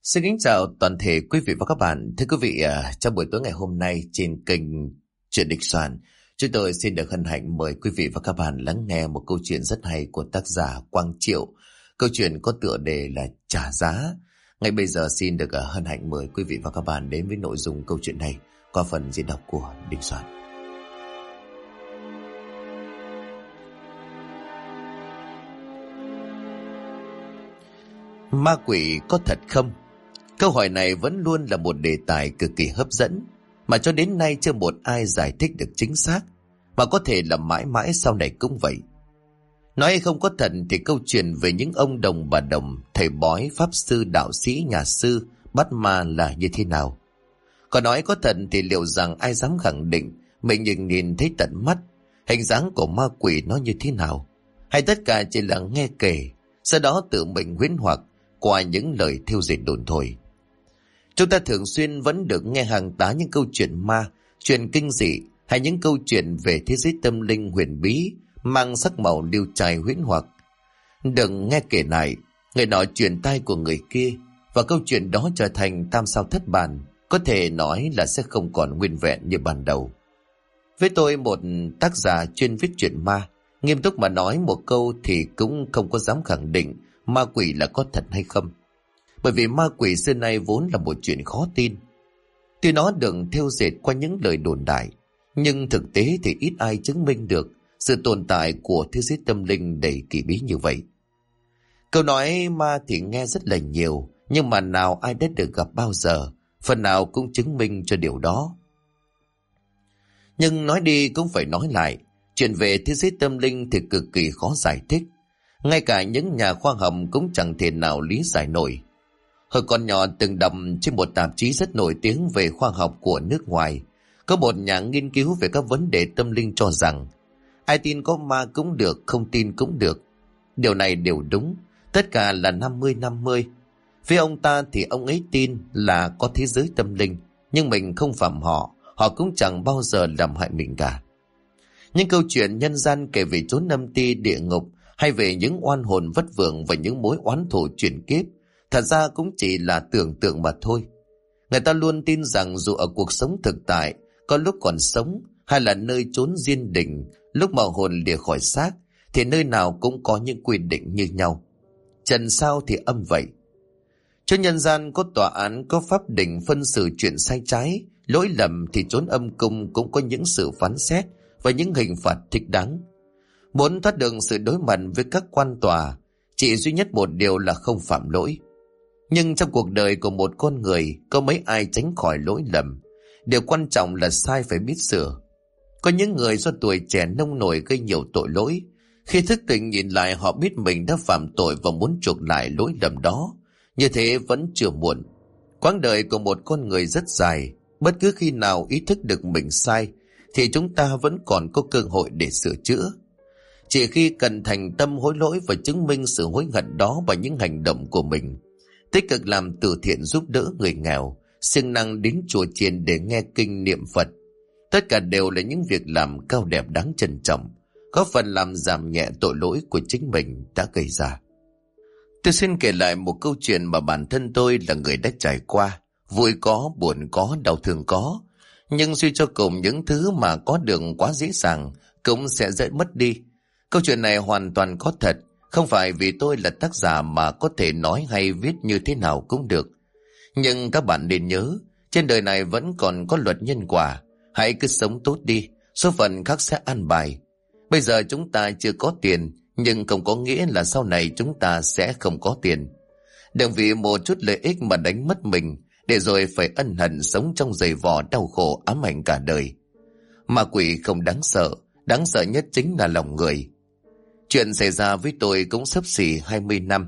Xin kính chào toàn thể quý vị và các bạn. Thưa quý vị, trong buổi tối ngày hôm nay trên kênh Chuyện Địch Soạn, chúng tôi xin được hân hạnh mời quý vị và các bạn lắng nghe một câu chuyện rất hay của tác giả Quang Triệu. Câu chuyện có tựa đề là Trả Giá. Ngay bây giờ xin được hân hạnh mời quý vị và các bạn đến với nội dung câu chuyện này qua phần diễn đọc của Địch Soạn. Ma quỷ có thật không? Câu hỏi này vẫn luôn là một đề tài cực kỳ hấp dẫn, mà cho đến nay chưa một ai giải thích được chính xác, mà có thể là mãi mãi sau này cũng vậy. Nói không có thật thì câu chuyện về những ông đồng bà đồng, thầy bói, pháp sư, đạo sĩ, nhà sư bắt ma là như thế nào? Còn nói có thật thì liệu rằng ai dám khẳng định mình nhìn thấy tận mắt hình dáng của ma quỷ nó như thế nào? Hay tất cả chỉ là nghe kể, sau đó tự mình huyễn hoặc qua những lời thêu dệt đồn thổi? Chúng ta thường xuyên vẫn được nghe hàng tá những câu chuyện ma, chuyện kinh dị hay những câu chuyện về thế giới tâm linh huyền bí mang sắc màu liêu trai huyễn hoặc. Đừng nghe kể lại, người nọ truyền tai của người kia, và câu chuyện đó trở thành tam sao thất bản, có thể nói là sẽ không còn nguyên vẹn như ban đầu. Với tôi, một tác giả chuyên viết chuyện ma, nghiêm túc mà nói một câu thì cũng không có dám khẳng định ma quỷ là có thật hay không. Bởi vì ma quỷ xưa nay vốn là một chuyện khó tin. Tuy nó được thêu dệt qua những lời đồn đại, nhưng thực tế thì ít ai chứng minh được sự tồn tại của thế giới tâm linh đầy kỳ bí như vậy. Câu nói ma thì nghe rất là nhiều, nhưng mà nào ai đã được gặp bao giờ, phần nào cũng chứng minh cho điều đó. Nhưng nói đi cũng phải nói lại, chuyện về thế giới tâm linh thì cực kỳ khó giải thích. Ngay cả những nhà khoa học cũng chẳng thể nào lý giải nổi. Hồi còn nhỏ từng đọc trên một tạp chí rất nổi tiếng về khoa học của nước ngoài, có một nhà nghiên cứu về các vấn đề tâm linh cho rằng ai tin có ma cũng được, không tin cũng được. Điều này đều đúng, tất cả là 50-50. Với ông ta thì ông ấy tin là có thế giới tâm linh, nhưng mình không phạm họ, họ cũng chẳng bao giờ làm hại mình cả. Những câu chuyện nhân gian kể về chốn âm ti địa ngục, hay về những oan hồn vất vưởng và những mối oán thù chuyển kiếp, thật ra cũng chỉ là tưởng tượng mà thôi. Người ta luôn tin rằng dù ở cuộc sống thực tại, có lúc còn sống, hay là nơi chốn diên đình, lúc mà hồn lìa khỏi xác, thì nơi nào cũng có những quy định như nhau. Trần sao thì âm vậy. Cho nhân gian có tòa án, có pháp định phân xử chuyện sai trái, lỗi lầm, thì chốn âm cung cũng có những sự phán xét và những hình phạt thích đáng. Muốn thoát được sự đối mặt với các quan tòa, chỉ duy nhất một điều là không phạm lỗi. Nhưng trong cuộc đời của một con người, có mấy ai tránh khỏi lỗi lầm. Điều quan trọng là sai phải biết sửa. Có những người do tuổi trẻ nông nổi gây nhiều tội lỗi. Khi thức tỉnh nhìn lại, họ biết mình đã phạm tội và muốn chuộc lại lỗi lầm đó. Như thế vẫn chưa muộn. Quãng đời của một con người rất dài. Bất cứ khi nào ý thức được mình sai, thì chúng ta vẫn còn có cơ hội để sửa chữa. Chỉ khi cần thành tâm hối lỗi và chứng minh sự hối hận đó bằng những hành động của mình, tích cực làm từ thiện giúp đỡ người nghèo, siêng năng đến chùa chiền để nghe kinh niệm Phật, tất cả đều là những việc làm cao đẹp đáng trân trọng, góp phần làm giảm nhẹ tội lỗi của chính mình đã gây ra. Tôi xin kể lại một câu chuyện mà bản thân tôi là người đã trải qua. Vui có, buồn có, đau thương có, nhưng suy cho cùng những thứ mà có được quá dễ dàng cũng sẽ dễ mất đi. Câu chuyện này hoàn toàn có thật, không phải vì tôi là tác giả mà có thể nói hay viết như thế nào cũng được. Nhưng các bạn nên nhớ, trên đời này vẫn còn có luật nhân quả, hãy cứ sống tốt đi, số phận khác sẽ an bài. Bây giờ chúng ta chưa có tiền, nhưng không có nghĩa là sau này chúng ta sẽ không có tiền. Đừng vì một chút lợi ích mà đánh mất mình, để rồi phải ân hận sống trong giày vò đau khổ ám ảnh cả đời. Ma quỷ không đáng sợ nhất chính là lòng người. Chuyện xảy ra với tôi cũng xấp xỉ 20 năm.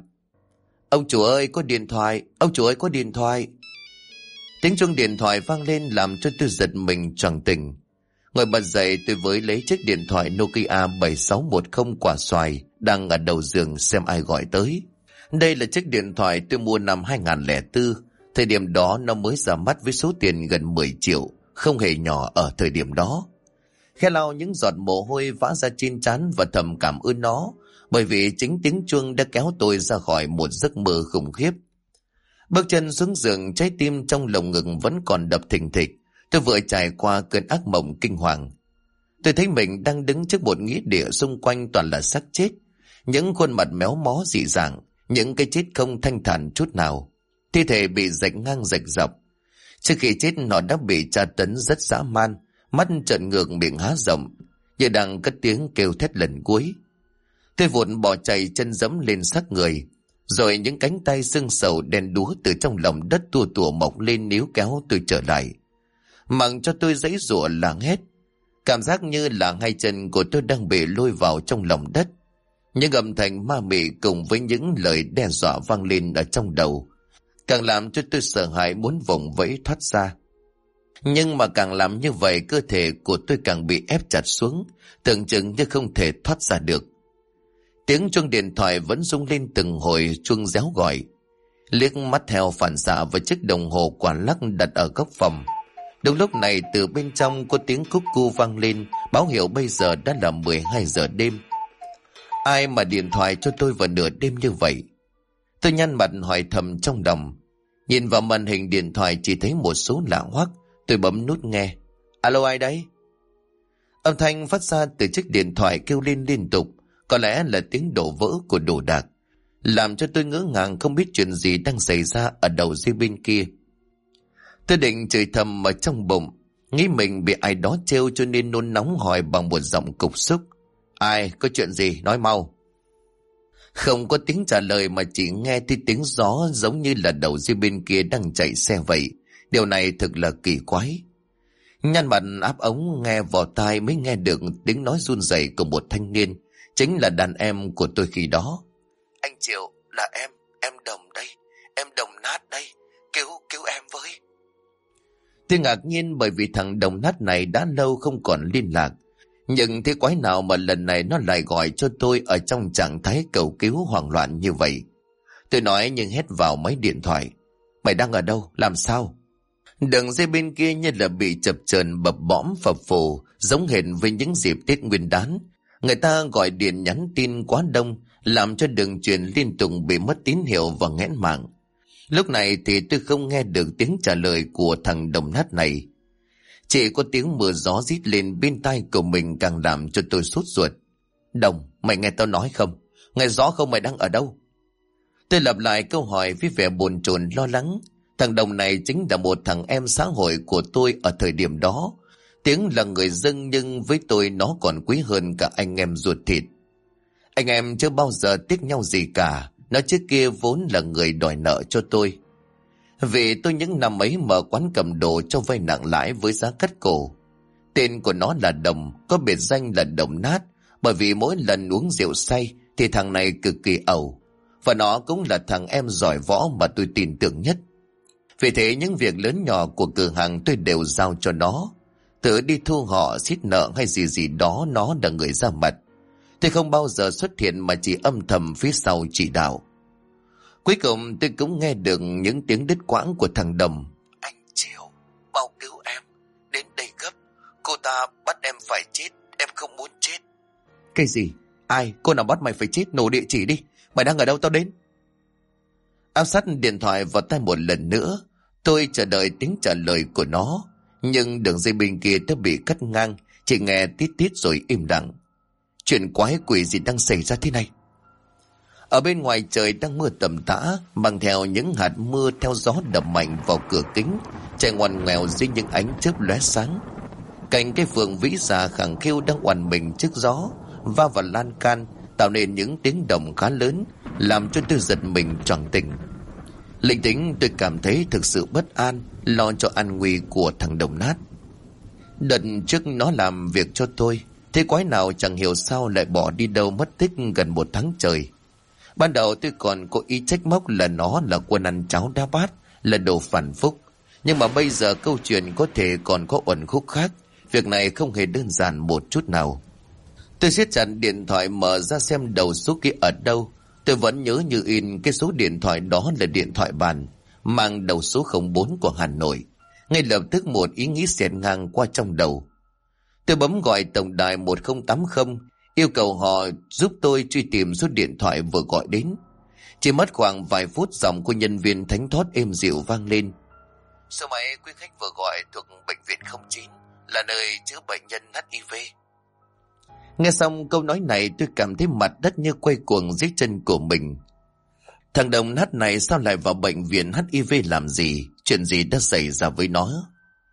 Ông chủ ơi có điện thoại, ông chủ ơi có điện thoại. Tiếng chuông điện thoại vang lên làm cho tôi giật mình choàng tỉnh. Ngồi bật dậy, tôi với lấy chiếc điện thoại Nokia 7610 quả xoài đang ở đầu giường xem ai gọi tới. Đây là chiếc điện thoại tôi mua năm 2004. Thời điểm đó nó mới ra mắt với số tiền gần 10 triệu, không hề nhỏ ở thời điểm đó. Khe lau những giọt mồ hôi vã ra trên trán và thầm cảm ơn nó, bởi vì chính tiếng chuông đã kéo tôi ra khỏi một giấc mơ khủng khiếp. Bước chân xuống giường, trái tim trong lồng ngực vẫn còn đập thình thịch. Tôi vừa trải qua cơn ác mộng kinh hoàng. Tôi thấy mình đang đứng trước một nghĩa địa xung quanh toàn là xác chết. Những khuôn mặt méo mó dị dạng, những cái chết không thanh thản chút nào. Thi thể bị rạch ngang rạch dọc. Trước khi chết nó đã bị tra tấn rất dã man, mắt trợn ngược, miệng há rộng, như đang cất tiếng kêu thét lần cuối. Tôi vụt bỏ chạy, chân giẫm lên xác người, rồi những cánh tay xương sầu đen đúa từ trong lòng đất tua tủa mọc lên níu kéo tôi trở lại. Mặc cho tôi giãy giụa làng hét, cảm giác như là hai chân của tôi đang bị lôi vào trong lòng đất. Những âm thanh ma mị cùng với những lời đe dọa vang lên ở trong đầu, càng làm cho tôi sợ hãi muốn vùng vẫy thoát ra. Nhưng mà càng làm như vậy, cơ thể của tôi càng bị ép chặt xuống, tưởng chừng như không thể thoát ra được. Tiếng chuông điện thoại vẫn rung lên từng hồi, chuông réo gọi. Liếc mắt theo phản xạ vào chiếc đồng hồ quả lắc đặt ở góc phòng. Đúng lúc này từ bên trong có tiếng cúc cu vang lên, báo hiệu bây giờ đã là 12 giờ đêm. Ai mà điện thoại cho tôi vào nửa đêm như vậy? Tôi nhăn mặt hỏi thầm trong lòng. Nhìn vào màn hình điện thoại chỉ thấy một số lạ hoắc. Tôi bấm nút nghe. Alo, ai đấy? Âm thanh phát ra từ chiếc điện thoại kêu lên liên tục, có lẽ là tiếng đổ vỡ của đồ đạc, làm cho tôi ngỡ ngàng không biết chuyện gì đang xảy ra ở đầu dây bên kia. Tôi định chửi thầm ở trong bụng, nghĩ mình bị ai đó trêu cho nên nôn nóng hỏi bằng một giọng cục xúc. Ai, có chuyện gì, nói mau. Không có tiếng trả lời mà chỉ nghe thấy tiếng gió, giống như là đầu dây bên kia đang chạy xe vậy. Điều này thực là kỳ quái. Nhăn mặt áp ống nghe vào tai mới nghe được tiếng nói run rẩy của một thanh niên, chính là đàn em của tôi khi đó. Anh Triệu, là em Đồng đây, em Đồng Nát đây, cứu em với. Tôi ngạc nhiên bởi vì thằng Đồng Nát này đã lâu không còn liên lạc. Nhưng thế quái nào mà lần này nó lại gọi cho tôi ở trong trạng thái cầu cứu hoảng loạn như vậy? Tôi nói nhưng hét vào máy điện thoại. Mày đang ở đâu? Làm sao? Đường dây bên kia như là bị chập chờn bập bõm phập phù, giống hệt với những dịp Tết Nguyên Đán. Người ta gọi điện nhắn tin quá đông, làm cho đường truyền liên tục bị mất tín hiệu và nghẽn mạng. Lúc này thì tôi không nghe được tiếng trả lời của thằng Đồng Nát này. Chỉ có tiếng mưa gió rít lên bên tai của mình càng làm cho tôi sốt ruột. Đồng, mày nghe tao nói không? Nghe rõ không, mày đang ở đâu? Tôi lặp lại câu hỏi với vẻ bồn chồn lo lắng. Thằng Đồng này chính là một thằng em xã hội của tôi ở thời điểm đó. Tiếng là người dân nhưng với tôi nó còn quý hơn cả anh em ruột thịt. Anh em chưa bao giờ tiếc nhau gì cả. Nó trước kia vốn là người đòi nợ cho tôi. Vì tôi những năm ấy mở quán cầm đồ cho vay nặng lãi với giá cắt cổ. Tên của nó là Đồng, có biệt danh là Đồng Nát, bởi vì mỗi lần uống rượu say thì thằng này cực kỳ ẩu. Và nó cũng là thằng em giỏi võ mà tôi tin tưởng nhất. Vì thế những việc lớn nhỏ của cửa hàng tôi đều giao cho nó. Từ đi thu họ, xiết nợ hay gì gì đó, nó là người ra mặt. Tôi không bao giờ xuất hiện mà chỉ âm thầm phía sau chỉ đạo. Cuối cùng tôi cũng nghe được những tiếng đứt quãng của thằng Đồng. Anh Triệu, mau cứu em, đến đây gấp. Cô ta bắt em phải chết, em không muốn chết. Cái gì? Ai? Cô nào bắt mày phải chết? Nổ địa chỉ đi. Mày đang ở đâu, tao đến. Áp sát điện thoại vào tai một lần nữa. Tôi chờ đợi tiếng trả lời của nó. Nhưng đường dây bên kia đã bị cắt ngang, chỉ nghe tít tít rồi im lặng. Chuyện quái quỷ gì đang xảy ra thế này? Ở bên ngoài trời đang mưa tầm tã, mang theo những hạt mưa theo gió đập mạnh vào cửa kính, chạy ngoằn ngoèo dưới những ánh chớp lóe sáng. Cành cây phượng vĩ già khẳng khiu đang oằn mình trước gió, va vào lan can, tạo nên những tiếng động khá lớn, làm cho tôi giật mình choàng tỉnh. Linh tính tôi cảm thấy thực sự bất an, lo cho an nguy của thằng Đồng Nát. Đợt trước nó làm việc cho tôi, thế quái nào chẳng hiểu sao lại bỏ đi đâu mất tích gần 1 tháng trời. Ban đầu tôi còn có ý trách móc là nó là quân ăn cháo đá bát, là đồ phản phúc. Nhưng mà bây giờ câu chuyện có thể còn có uẩn khúc khác. Việc này không hề đơn giản một chút nào. Tôi siết chặt điện thoại mở ra xem đầu số kia ở đâu. Tôi vẫn nhớ như in cái số điện thoại đó là điện thoại bàn, mang đầu số 04 của Hà Nội. Ngay lập tức một ý nghĩ xẹt ngang qua trong đầu. Tôi bấm gọi tổng đài 1080, yêu cầu họ giúp tôi truy tìm số điện thoại vừa gọi đến. Chỉ mất khoảng vài phút, giọng của nhân viên thánh thót êm dịu vang lên. Số máy quý khách vừa gọi thuộc bệnh viện 09, là nơi chữa bệnh nhân HIV. Nghe xong câu nói này, tôi cảm thấy mặt đất như quay cuồng dưới chân của mình. Thằng đồng nát này sao lại vào bệnh viện HIV làm gì? Chuyện gì đã xảy ra với nó?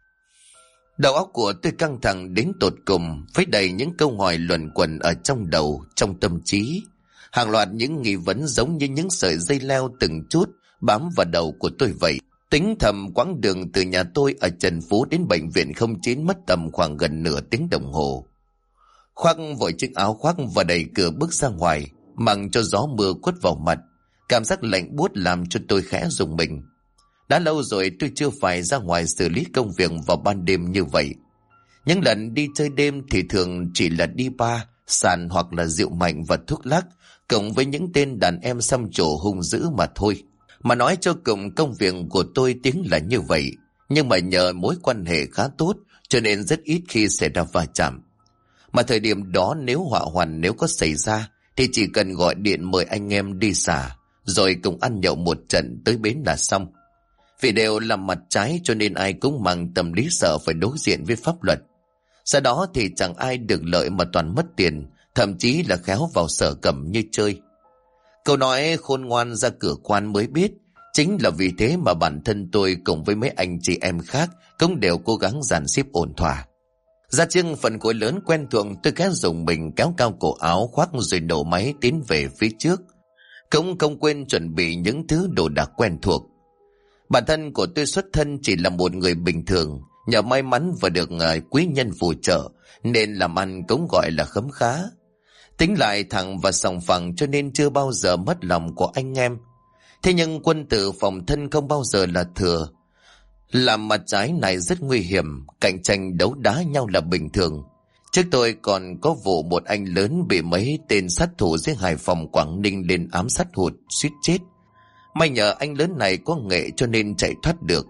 Đầu óc của tôi căng thẳng đến tột cùng, với đầy những câu hỏi luẩn quẩn ở trong đầu, trong tâm trí. Hàng loạt những nghi vấn giống như những sợi dây leo từng chút bám vào đầu của tôi vậy. Tính thầm quãng đường từ nhà tôi ở Trần Phú đến bệnh viện 09 mất tầm khoảng gần nửa tiếng đồng hồ. Khoác vội chiếc áo khoác và đẩy cửa bước ra ngoài, mặc cho gió mưa quất vào mặt. Cảm giác lạnh buốt làm cho tôi khẽ rùng mình. Đã lâu rồi tôi chưa phải ra ngoài xử lý công việc vào ban đêm như vậy. Những lần đi chơi đêm thì thường chỉ là đi bar, sàn hoặc là rượu mạnh và thuốc lắc, cộng với những tên đàn em xăm trổ hung dữ mà thôi. Mà nói cho cùng, công việc của tôi tiếng là như vậy, nhưng mà nhờ mối quan hệ khá tốt cho nên rất ít khi xảy ra va chạm. Mà thời điểm đó nếu họa hoàn nếu có xảy ra thì chỉ cần gọi điện mời anh em đi xả, rồi cùng ăn nhậu một trận tới bến là xong. Vì đều làm mặt trái cho nên ai cũng mang tâm lý sợ phải đối diện với pháp luật. Sau đó thì chẳng ai được lợi mà toàn mất tiền, thậm chí là khéo vào sở cẩm như chơi. Câu nói khôn ngoan ra cửa quan mới biết, chính là vì thế mà bản thân tôi cùng với mấy anh chị em khác cũng đều cố gắng dàn xếp ổn thỏa. Ra chưng phần khối lớn quen thuộc, tôi khẽ dùng mình kéo cao cổ áo khoác rồi nổ máy tiến về phía trước. Cũng không quên chuẩn bị những thứ đồ đạc quen thuộc. Bản thân của tôi xuất thân chỉ là một người bình thường, nhờ may mắn và được quý nhân phù trợ nên làm ăn cũng gọi là khấm khá. Tính lại thẳng và sòng phẳng cho nên chưa bao giờ mất lòng của anh em. Thế nhưng quân tử phòng thân không bao giờ là thừa. Làm mặt trái này rất nguy hiểm, cạnh tranh đấu đá nhau là bình thường. Trước tôi còn có vụ một anh lớn bị mấy tên sát thủ dưới Hải Phòng Quảng Ninh lên ám sát hụt, suýt chết. May nhờ anh lớn này có nghệ cho nên chạy thoát được.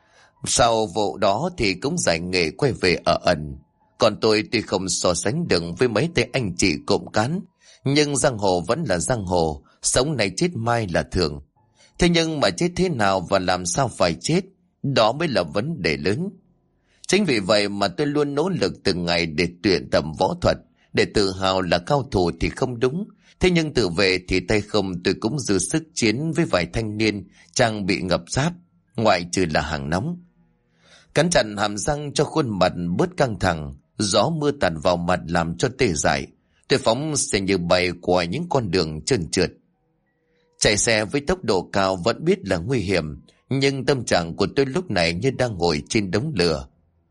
Sau vụ đó thì cũng giải nghệ quay về ở ẩn. Còn tôi tuy không so sánh được với mấy tên anh chị cộng cán, nhưng giang hồ vẫn là giang hồ, sống này chết mai là thường. Thế nhưng mà chết thế nào và làm sao phải chết, đó mới là vấn đề lớn. Chính vì vậy mà tôi luôn nỗ lực từng ngày để luyện tập võ thuật, để tự hào là cao thủ thì không đúng. Thế nhưng tự vệ thì tay không tôi cũng dư sức chiến với vài thanh niên trang bị ngập giáp, ngoại trừ là hàng nóng. Cắn chặt hàm răng cho khuôn mặt bớt căng thẳng, gió mưa tạt vào mặt làm cho tê dại. Tôi phóng xe như bay qua những con đường trơn trượt. Chạy xe với tốc độ cao vẫn biết là nguy hiểm, nhưng tâm trạng của tôi lúc này như đang ngồi trên đống lửa.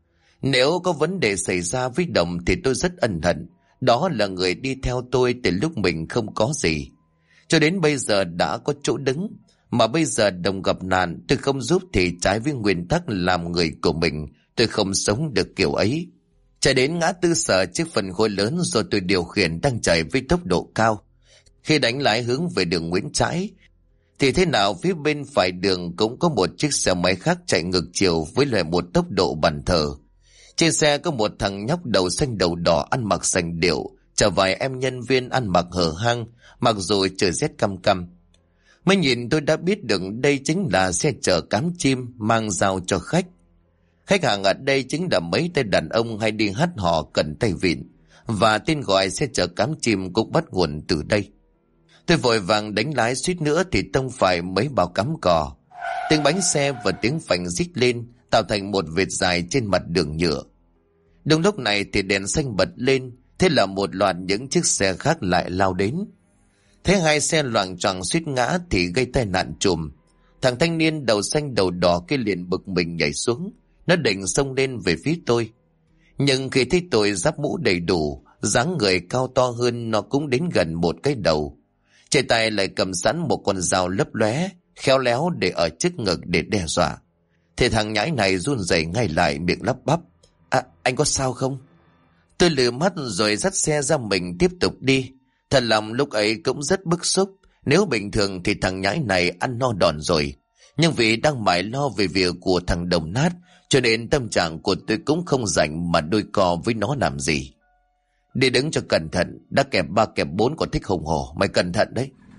Nếu có vấn đề xảy ra với Đồng thì tôi rất ân hận. Đó là người đi theo tôi từ lúc mình không có gì, cho đến bây giờ đã có chỗ đứng. Mà bây giờ Đồng gặp nạn, tôi không giúp thì trái với nguyên tắc làm người của mình. Tôi không sống được kiểu ấy. Chạy đến ngã tư Sở, chiếc phân khối lớn do tôi điều khiển đang chạy với tốc độ cao. Khi đánh lái hướng về đường Nguyễn Trãi thì thế nào phía bên phải đường cũng có một chiếc xe máy khác chạy ngược chiều với lại một tốc độ bần thờ. Trên xe có một thằng nhóc đầu xanh đầu đỏ ăn mặc sành điệu, chở vài em nhân viên ăn mặc hở hang, mặc dù trời rét căm căm. Mới nhìn tôi đã biết được đây chính là xe chở cám chim mang giao cho khách. Khách hàng ở đây chính là mấy tên đàn ông hay đi hát hò cần tay vịn, và tên gọi xe chở cám chim cũng bắt nguồn từ đây. Tôi vội vàng đánh lái, suýt nữa thì tông phải mấy bao cắm cỏ. Tiếng bánh xe và tiếng phanh rít lên tạo thành một vệt dài trên mặt đường nhựa. Đúng lúc này thì đèn xanh bật lên, thế là một loạt những chiếc xe khác lại lao đến. Thế hai xe loạng choạng suýt ngã thì gây tai nạn trùm. Thằng thanh niên đầu xanh đầu đỏ kia liền bực mình nhảy xuống, nó định xông lên về phía tôi. Nhưng khi thấy tôi giáp mũ đầy đủ, dáng người cao to hơn, nó cũng đến gần một cái đầu. Trên tay lại cầm sẵn một con dao lấp lóe, khéo léo để ở trước ngực để đe dọa. Thì thằng nhãi này run rẩy ngay lại, miệng lắp bắp: Anh có sao không? Tôi lừ mắt rồi dắt xe ra mình tiếp tục đi. Thật lòng lúc ấy cũng rất bức xúc. Nếu bình thường thì thằng nhãi này ăn no đòn rồi, nhưng vì đang mải lo về việc của thằng Đồng nát, cho nên tâm trạng của tôi cũng không rảnh mà đôi co với nó làm gì. Đi đứng cho cẩn thận, đã kẹp 3 kẹp 4 còn thích hùng hổ, mày cẩn thận đấy.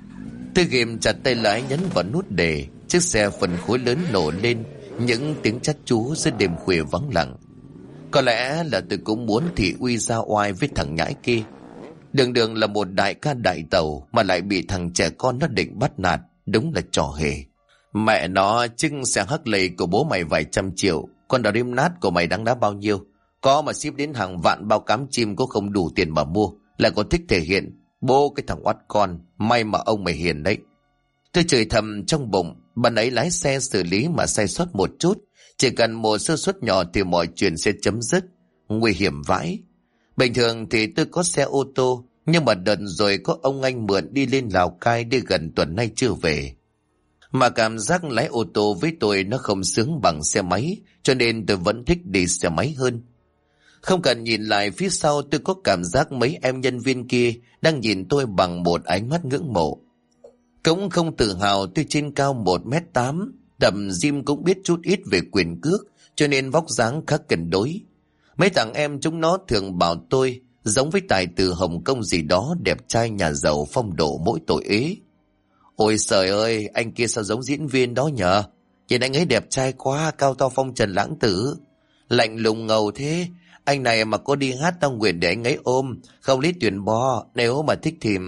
Tôi ghim chặt tay lái nhấn vào nút đề. Chiếc xe phân khối lớn nổ lên, những tiếng chát chúa giữa đêm khuya vắng lặng. Có lẽ là tôi cũng muốn thị uy ra oai với thằng nhãi kia. Đường đường là một đại ca đại tàu mà lại bị thằng trẻ con nó định bắt nạt, đúng là trò hề. Mẹ nó, chưng xe hắc lầy của bố mày vài trăm triệu, con đò rim nát của mày đáng giá bao nhiêu? Có mà ship đến hàng vạn bao cám chim có không đủ tiền mà mua, lại còn thích thể hiện. Bố cái thằng oắt con, may mà ông mày hiền đấy. Tôi chửi thầm trong bụng, bạn ấy lái xe xử lý mà sai sót một chút, chỉ cần một sơ suất nhỏ thì mọi chuyện sẽ chấm dứt. Nguy hiểm vãi. Bình thường thì tôi có xe ô tô, nhưng mà đợt rồi có ông anh mượn đi lên Lào Cai đi gần tuần nay chưa về. Mà cảm giác lái ô tô với tôi nó không sướng bằng xe máy, cho nên tôi vẫn thích đi xe máy hơn. Không cần nhìn lại phía sau, tôi có cảm giác mấy em nhân viên kia đang nhìn tôi bằng một ánh mắt ngưỡng mộ. Cũng không tự hào tôi trên cao 1m8, tập gym cũng biết chút ít về quyền cước, cho nên vóc dáng khá cân đối. Mấy thằng em chúng nó thường bảo tôi giống với tài tử Hồng Kông gì đó, đẹp trai nhà giàu phong độ mỗi tội ế. Ôi trời ơi, anh kia sao giống diễn viên đó nhờ? Nhìn anh ấy đẹp trai quá, cao to phong trần lãng tử. Lạnh lùng ngầu thế, anh này mà có đi hát tao nguyện để anh ấy ôm, không lấy tuyển bo, nếu mà thích thì...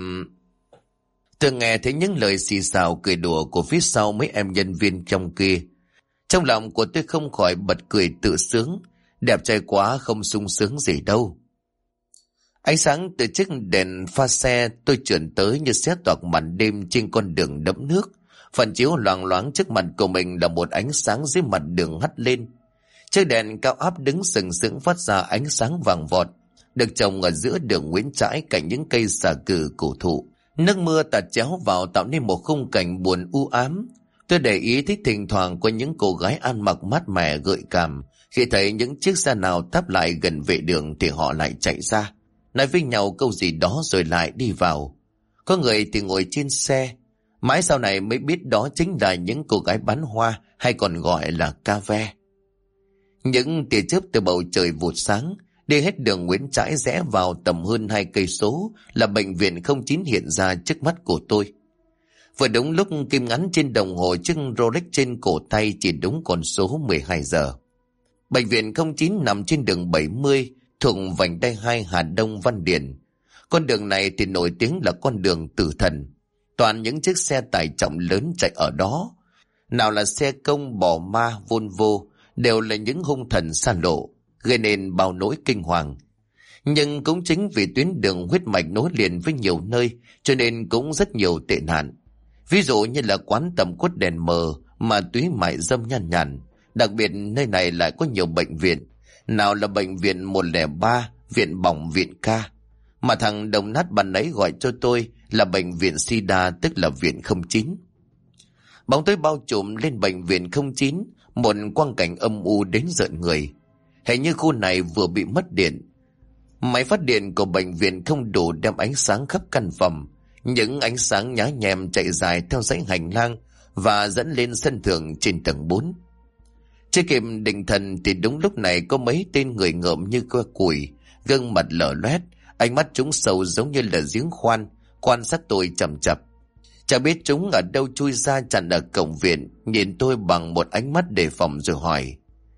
Tôi nghe thấy những lời xì xào cười đùa của phía sau mấy em nhân viên trong kia. Trong lòng của tôi không khỏi bật cười tự sướng, đẹp trai quá không sung sướng gì đâu. Ánh sáng từ chiếc đèn pha xe tôi chuyển tới như xé toạc màn đêm trên con đường đẫm nước. Phản chiếu loáng loáng trước mặt của mình là một ánh sáng dưới mặt đường hắt lên. Chiếc đèn cao áp đứng sừng sững phát ra ánh sáng vàng vọt, được trồng ở giữa đường Nguyễn Trãi cạnh những cây xà cừ cổ thụ. Nước mưa tạt chéo vào tạo nên một khung cảnh buồn u ám. Tôi để ý thấy thỉnh thoảng có những cô gái ăn mặc mát mẻ gợi cảm. Khi thấy những chiếc xe nào tắp lại gần vệ đường thì họ lại chạy ra, nói với nhau câu gì đó rồi lại đi vào. Có người thì ngồi trên xe. Mãi sau này mới biết đó chính là những cô gái bán hoa, hay còn gọi là ca ve. Những tia chớp từ bầu trời vụt sáng, đi hết đường Nguyễn Trãi rẽ vào tầm hơn 2 cây số là bệnh viện 09 hiện ra trước mắt của tôi. Vừa đúng lúc kim ngắn trên đồng hồ chiếc Rolex trên cổ tay chỉ đúng con số 12 giờ. Bệnh viện 09 nằm trên đường 70, thuộc vành đai 2 Hà Đông Văn Điển. Con đường này thì nổi tiếng là con đường tử thần. Toàn những chiếc xe tải trọng lớn chạy ở đó. Nào là xe công, bò ma, Volvo, đều là những hung thần xa lộ, gây nên bao nỗi kinh hoàng. Nhưng cũng chính vì tuyến đường huyết mạch nối liền với nhiều nơi, cho nên cũng rất nhiều tệ nạn. Ví dụ như là quán tầm quất đèn mờ, ma túy mại dâm nhan nhản. Đặc biệt nơi này lại có nhiều bệnh viện. Nào là bệnh viện 103, viện bỏng, viện ca. Mà thằng đồng nát bạn ấy gọi cho tôi là bệnh viện SIDA, tức là viện 09. Bóng tối bao trùm lên bệnh viện 09, một quang cảnh âm u đến rợn người. Hình như khu này vừa bị mất điện. Máy phát điện của bệnh viện không đủ đem ánh sáng khắp căn phòng. Những ánh sáng nhá nhem chạy dài theo dãy hành lang và dẫn lên sân thượng trên tầng 4. Chưa kịp định thần thì đúng lúc này có mấy tên người ngợm như que củi, gương mặt lở loét, ánh mắt chúng sâu giống như là giếng khoan, quan sát tôi chằm chằm. Chẳng biết chúng ở đâu chui ra chặn ở cổng viện, nhìn tôi bằng một ánh mắt đề phòng rồi hỏi: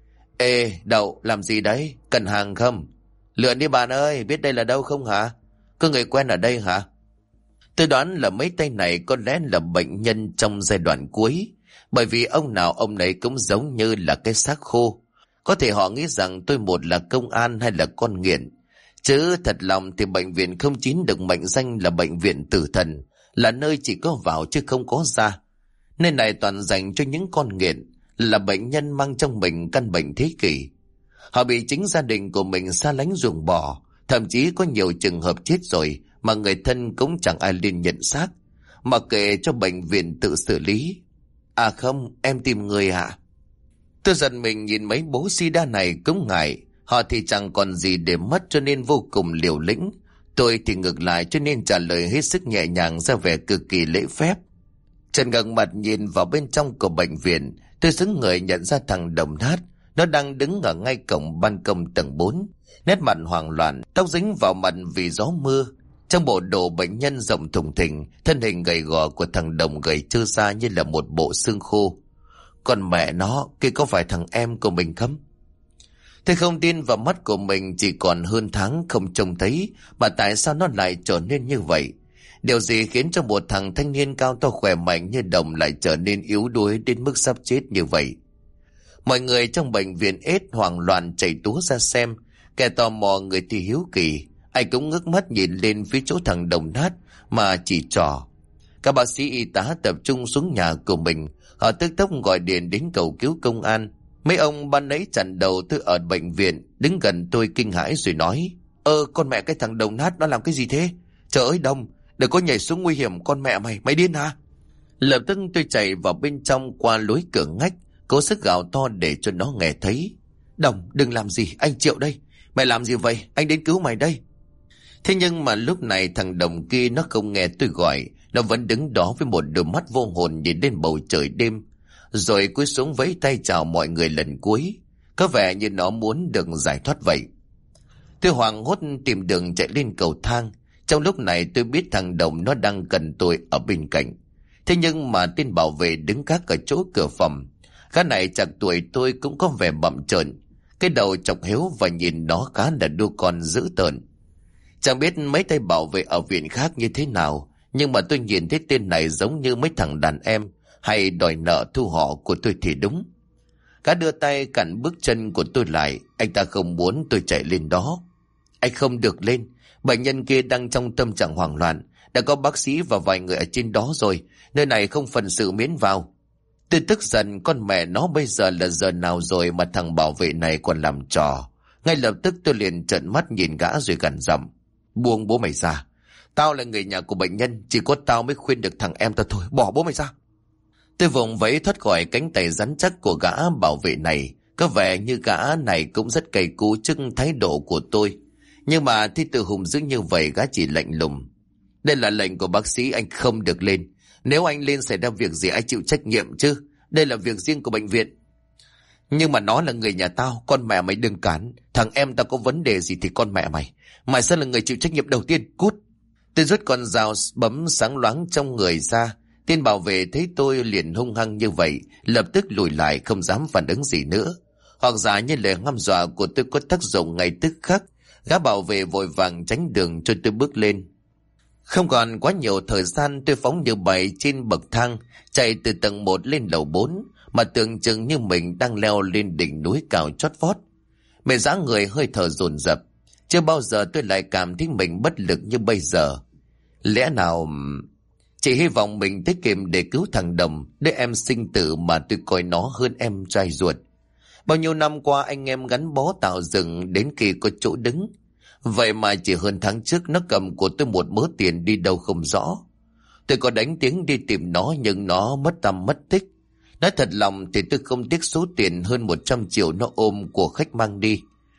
Ê, Đậu, làm gì đấy? Cần hàng không? Lượn đi bạn ơi, biết đây là đâu không hả? Có người quen ở đây hả? Tôi đoán là mấy tay này có lẽ là bệnh nhân trong giai đoạn cuối, bởi vì ông nào ông nấy cũng giống như là cái xác khô. Có thể họ nghĩ rằng tôi một là công an hay là con nghiện. Chứ thật lòng thì bệnh viện 09 được mệnh danh là bệnh viện tử thần, là nơi chỉ có vào chứ không có ra. Nơi này toàn dành cho những con nghiện, là bệnh nhân mang trong mình căn bệnh thế kỷ. Họ bị chính gia đình của mình xa lánh ruồng bỏ, thậm chí có nhiều trường hợp chết rồi mà người thân cũng chẳng ai lên nhận xác, mà kệ cho bệnh viện tự xử lý. À không, em tìm người ạ. Tôi giật mình nhìn mấy bố SIDA này cũng ngại. Họ thì chẳng còn gì để mất cho nên vô cùng liều lĩnh. Tôi thì ngược lại cho nên trả lời hết sức nhẹ nhàng, ra vẻ cực kỳ lễ phép. Trần ngẩng mặt nhìn vào bên trong của bệnh viện. Tôi sững người nhận ra thằng Đồng Nát. Nó đang đứng ở ngay cổng ban công tầng 4. Nét mặt hoảng loạn, tóc dính vào mặt vì gió mưa. Trong bộ đồ bệnh nhân rộng thùng thình, thân hình gầy gò của thằng Đồng gầy trơ ra như là một bộ xương khô. Còn mẹ nó, kia có phải thằng em của mình không? Tôi không tin vào mắt của mình, chỉ còn hơn tháng không trông thấy, mà tại sao nó lại trở nên như vậy? Điều gì khiến cho một thằng thanh niên cao to khỏe mạnh như Đồng lại trở nên yếu đuối đến mức sắp chết như vậy? Mọi người trong bệnh viện ết hoảng loạn chạy túa ra xem, kẻ tò mò người thì hiếu kỳ, ai cũng ngước mắt nhìn lên phía chỗ thằng Đồng nát mà chỉ trỏ. Các bác sĩ y tá tập trung xuống nhà của mình, họ tức tốc gọi điện đến cầu cứu công an. Mấy ông ban nãy chặn đầu tôi ở bệnh viện, đứng gần tôi kinh hãi rồi nói: Con mẹ cái thằng Đồng nát nó làm cái gì thế? Trời ơi Đồng, đừng có nhảy xuống nguy hiểm, con mẹ mày điên hả? Lập tức tôi chạy vào bên trong qua lối cửa ngách, cố sức gào to để cho nó nghe thấy. Đồng, đừng làm gì, anh Triệu đây. Mày làm gì vậy? Anh đến cứu mày đây. Thế nhưng mà lúc này thằng Đồng kia nó không nghe tôi gọi, nó vẫn đứng đó với một đôi mắt vô hồn nhìn lên bầu trời đêm, rồi cúi xuống vẫy tay chào mọi người lần cuối, có vẻ như nó muốn được giải thoát vậy. Tôi hoảng hốt tìm đường chạy lên cầu thang. Trong lúc này tôi biết thằng Đồng nó đang cần tôi ở bên cạnh. Thế nhưng mà tên bảo vệ đứng gác ở chỗ cửa phòng. Gã này chạc tuổi tôi cũng có vẻ bặm trợn, cái đầu chọc hiếu và nhìn nó khá là đua con dữ tợn. Chẳng biết mấy tay bảo vệ ở viện khác như thế nào, nhưng mà tôi nhìn thấy tên này giống như mấy thằng đàn em hay đòi nợ thu họ của tôi thì đúng. Gã đưa tay cản bước chân của tôi lại, anh ta không muốn tôi chạy lên đó. Anh không được lên, bệnh nhân kia đang trong tâm trạng hoảng loạn, đã có bác sĩ và vài người ở trên đó rồi, nơi này không phần sự miễn vào. Tôi tức giận, con mẹ nó bây giờ là giờ nào rồi mà thằng bảo vệ này còn làm trò. Ngay lập tức tôi liền trợn mắt nhìn gã rồi gằn giọng: Buông bố mày ra, tao là người nhà của bệnh nhân, chỉ có tao mới khuyên được thằng em tao thôi, bỏ bố mày ra. Tôi vùng vẫy thoát khỏi cánh tay rắn chắc của gã bảo vệ này, có vẻ như gã này cũng rất cay cú trước thái độ của tôi. Nhưng mà khi tự hùng dữ như vậy, gã chỉ lạnh lùng: Đây là lệnh của bác sĩ, anh không được lên. Nếu anh lên xảy ra việc gì ai chịu trách nhiệm chứ? Đây là việc riêng của bệnh viện. Nhưng mà nó là người nhà tao, con mẹ mày đừng cản. Thằng em tao có vấn đề gì thì con mẹ mày. Mày sẽ là người chịu trách nhiệm đầu tiên, cút. Tôi rút con dao bấm sáng loáng trong người ra. Tên bảo vệ thấy tôi liền hung hăng như vậy, lập tức lùi lại không dám phản ứng gì nữa. Hoặc giả như lời hăm dọa của tôi có tác dụng ngay tức khắc, gã bảo vệ vội vàng tránh đường cho tôi bước lên. Không còn quá nhiều thời gian, tôi phóng như bay trên bậc thang, chạy từ tầng 1 lên lầu 4, mà tưởng chừng như mình đang leo lên đỉnh núi cao chót vót. Mẹ dáng người hơi thở dồn dập, chưa bao giờ tôi lại cảm thấy mình bất lực như bây giờ. Lẽ nào chỉ hy vọng mình tiết kiệm để cứu thằng Đồng, đứa em sinh tử mà tôi coi nó hơn em trai ruột. Bao nhiêu năm qua anh em gắn bó tạo dựng đến khi có chỗ đứng. Vậy mà chỉ hơn tháng trước nó cầm của tôi một mớ tiền đi đâu không rõ. Tôi có đánh tiếng đi tìm nó nhưng nó mất tăm mất tích. Nói thật lòng thì tôi không tiếc số tiền hơn 100 triệu nó ôm của khách mang đi.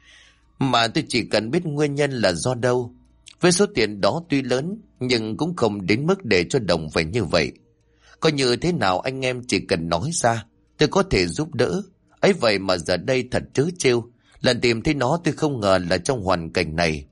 Mà tôi chỉ cần biết nguyên nhân là do đâu. Với số tiền đó tuy lớn nhưng cũng không đến mức để cho Đồng phải như vậy. Coi như thế nào anh em chỉ cần nói ra, tôi có thể giúp đỡ. Ấy vậy mà giờ đây thật trớ trêu. Lần tìm thấy nó tôi không ngờ là trong hoàn cảnh này.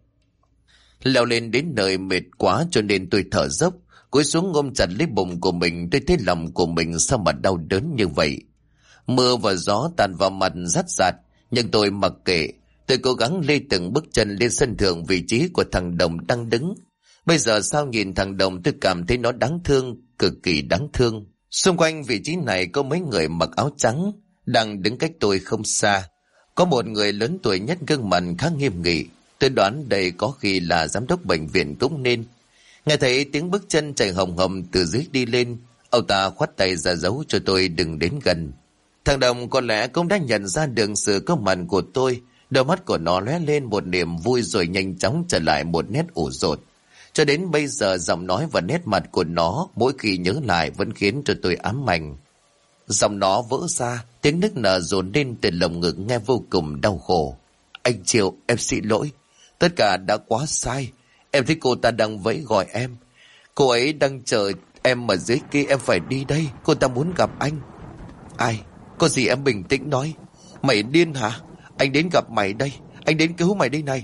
Leo lên đến nơi mệt quá cho nên tôi thở dốc, cúi xuống ôm chặt lấy bụng của mình. Tôi thấy lòng của mình sao mà đau đớn như vậy. Mưa và gió tàn vào mặt rát rạt, nhưng tôi mặc kệ. Tôi cố gắng lê từng bước chân lên sân thượng vị trí của thằng Đồng đang đứng. Bây giờ sao nhìn thằng Đồng tôi cảm thấy nó đáng thương, cực kỳ đáng thương. Xung quanh vị trí này có mấy người mặc áo trắng đang đứng cách tôi không xa. Có một người lớn tuổi nhất gương mặt khá nghiêm nghị. Tôi đoán đây có khi là giám đốc bệnh viện cũng nên. Nghe thấy tiếng bước chân chạy hồng hồng từ dưới đi lên, ông ta khoát tay ra dấu cho tôi đừng đến gần. Thằng Đồng có lẽ cũng đã nhận ra được sự có mặt của tôi. Đôi mắt của nó lóe lên một niềm vui rồi nhanh chóng trở lại một nét ủ rột. Cho đến bây giờ giọng nói và nét mặt của nó mỗi khi nhớ lại vẫn khiến cho tôi ám ảnh. Giọng nó vỡ ra, tiếng nức nở dồn lên từ lồng ngực nghe vô cùng đau khổ. Anh Triệu, em xin lỗi. Tất cả đã quá sai. Em thấy cô ta đang vẫy gọi em. Cô ấy đang chờ em ở dưới kia, em phải đi đây. Cô ta muốn gặp anh. Ai? Có gì em bình tĩnh nói. Mày điên hả? Anh đến gặp mày đây. Anh đến cứu mày đây này.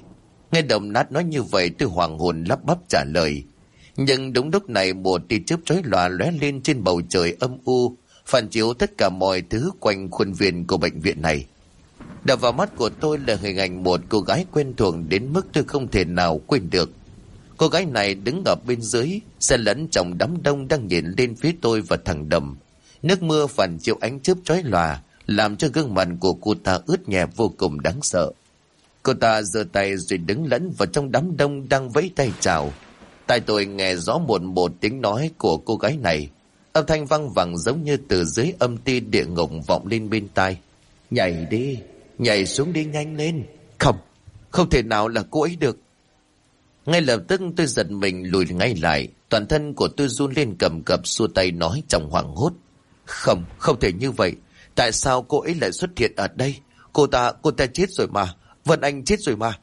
Nghe Đồng Nát nói như vậy, tôi hoàng hồn lắp bắp trả lời. Nhưng đúng lúc này một tia chớp chói lòa lóe lên trên bầu trời âm u, phản chiếu tất cả mọi thứ quanh khuôn viên của bệnh viện này. Đập vào mắt của tôi là hình ảnh một cô gái quen thuộc đến mức tôi không thể nào quên được. Cô gái này đứng ở bên dưới, xen lẫn trong đám đông đang nhìn lên phía tôi và thằng Đầm. Nước mưa phản chiếu ánh chớp chói lòa, làm cho gương mặt của cô ta ướt nhẹp vô cùng đáng sợ. Cô ta giơ tay rồi đứng lẫn vào trong đám đông đang vẫy tay chào. Tai tôi nghe rõ một tiếng nói của cô gái này. Âm thanh văng vẳng giống như từ dưới âm ti địa ngục vọng lên bên tai. Nhảy đi, nhảy xuống đi, nhanh lên. Không, không thể nào là cô ấy được. Ngay lập tức tôi giật mình lùi ngay lại. Toàn thân của tôi run lên cầm cập, xua tay nói trong hoảng hốt. Không, không thể như vậy. Tại sao cô ấy lại xuất hiện ở đây? Cô ta chết rồi mà. Vân Anh chết rồi mà.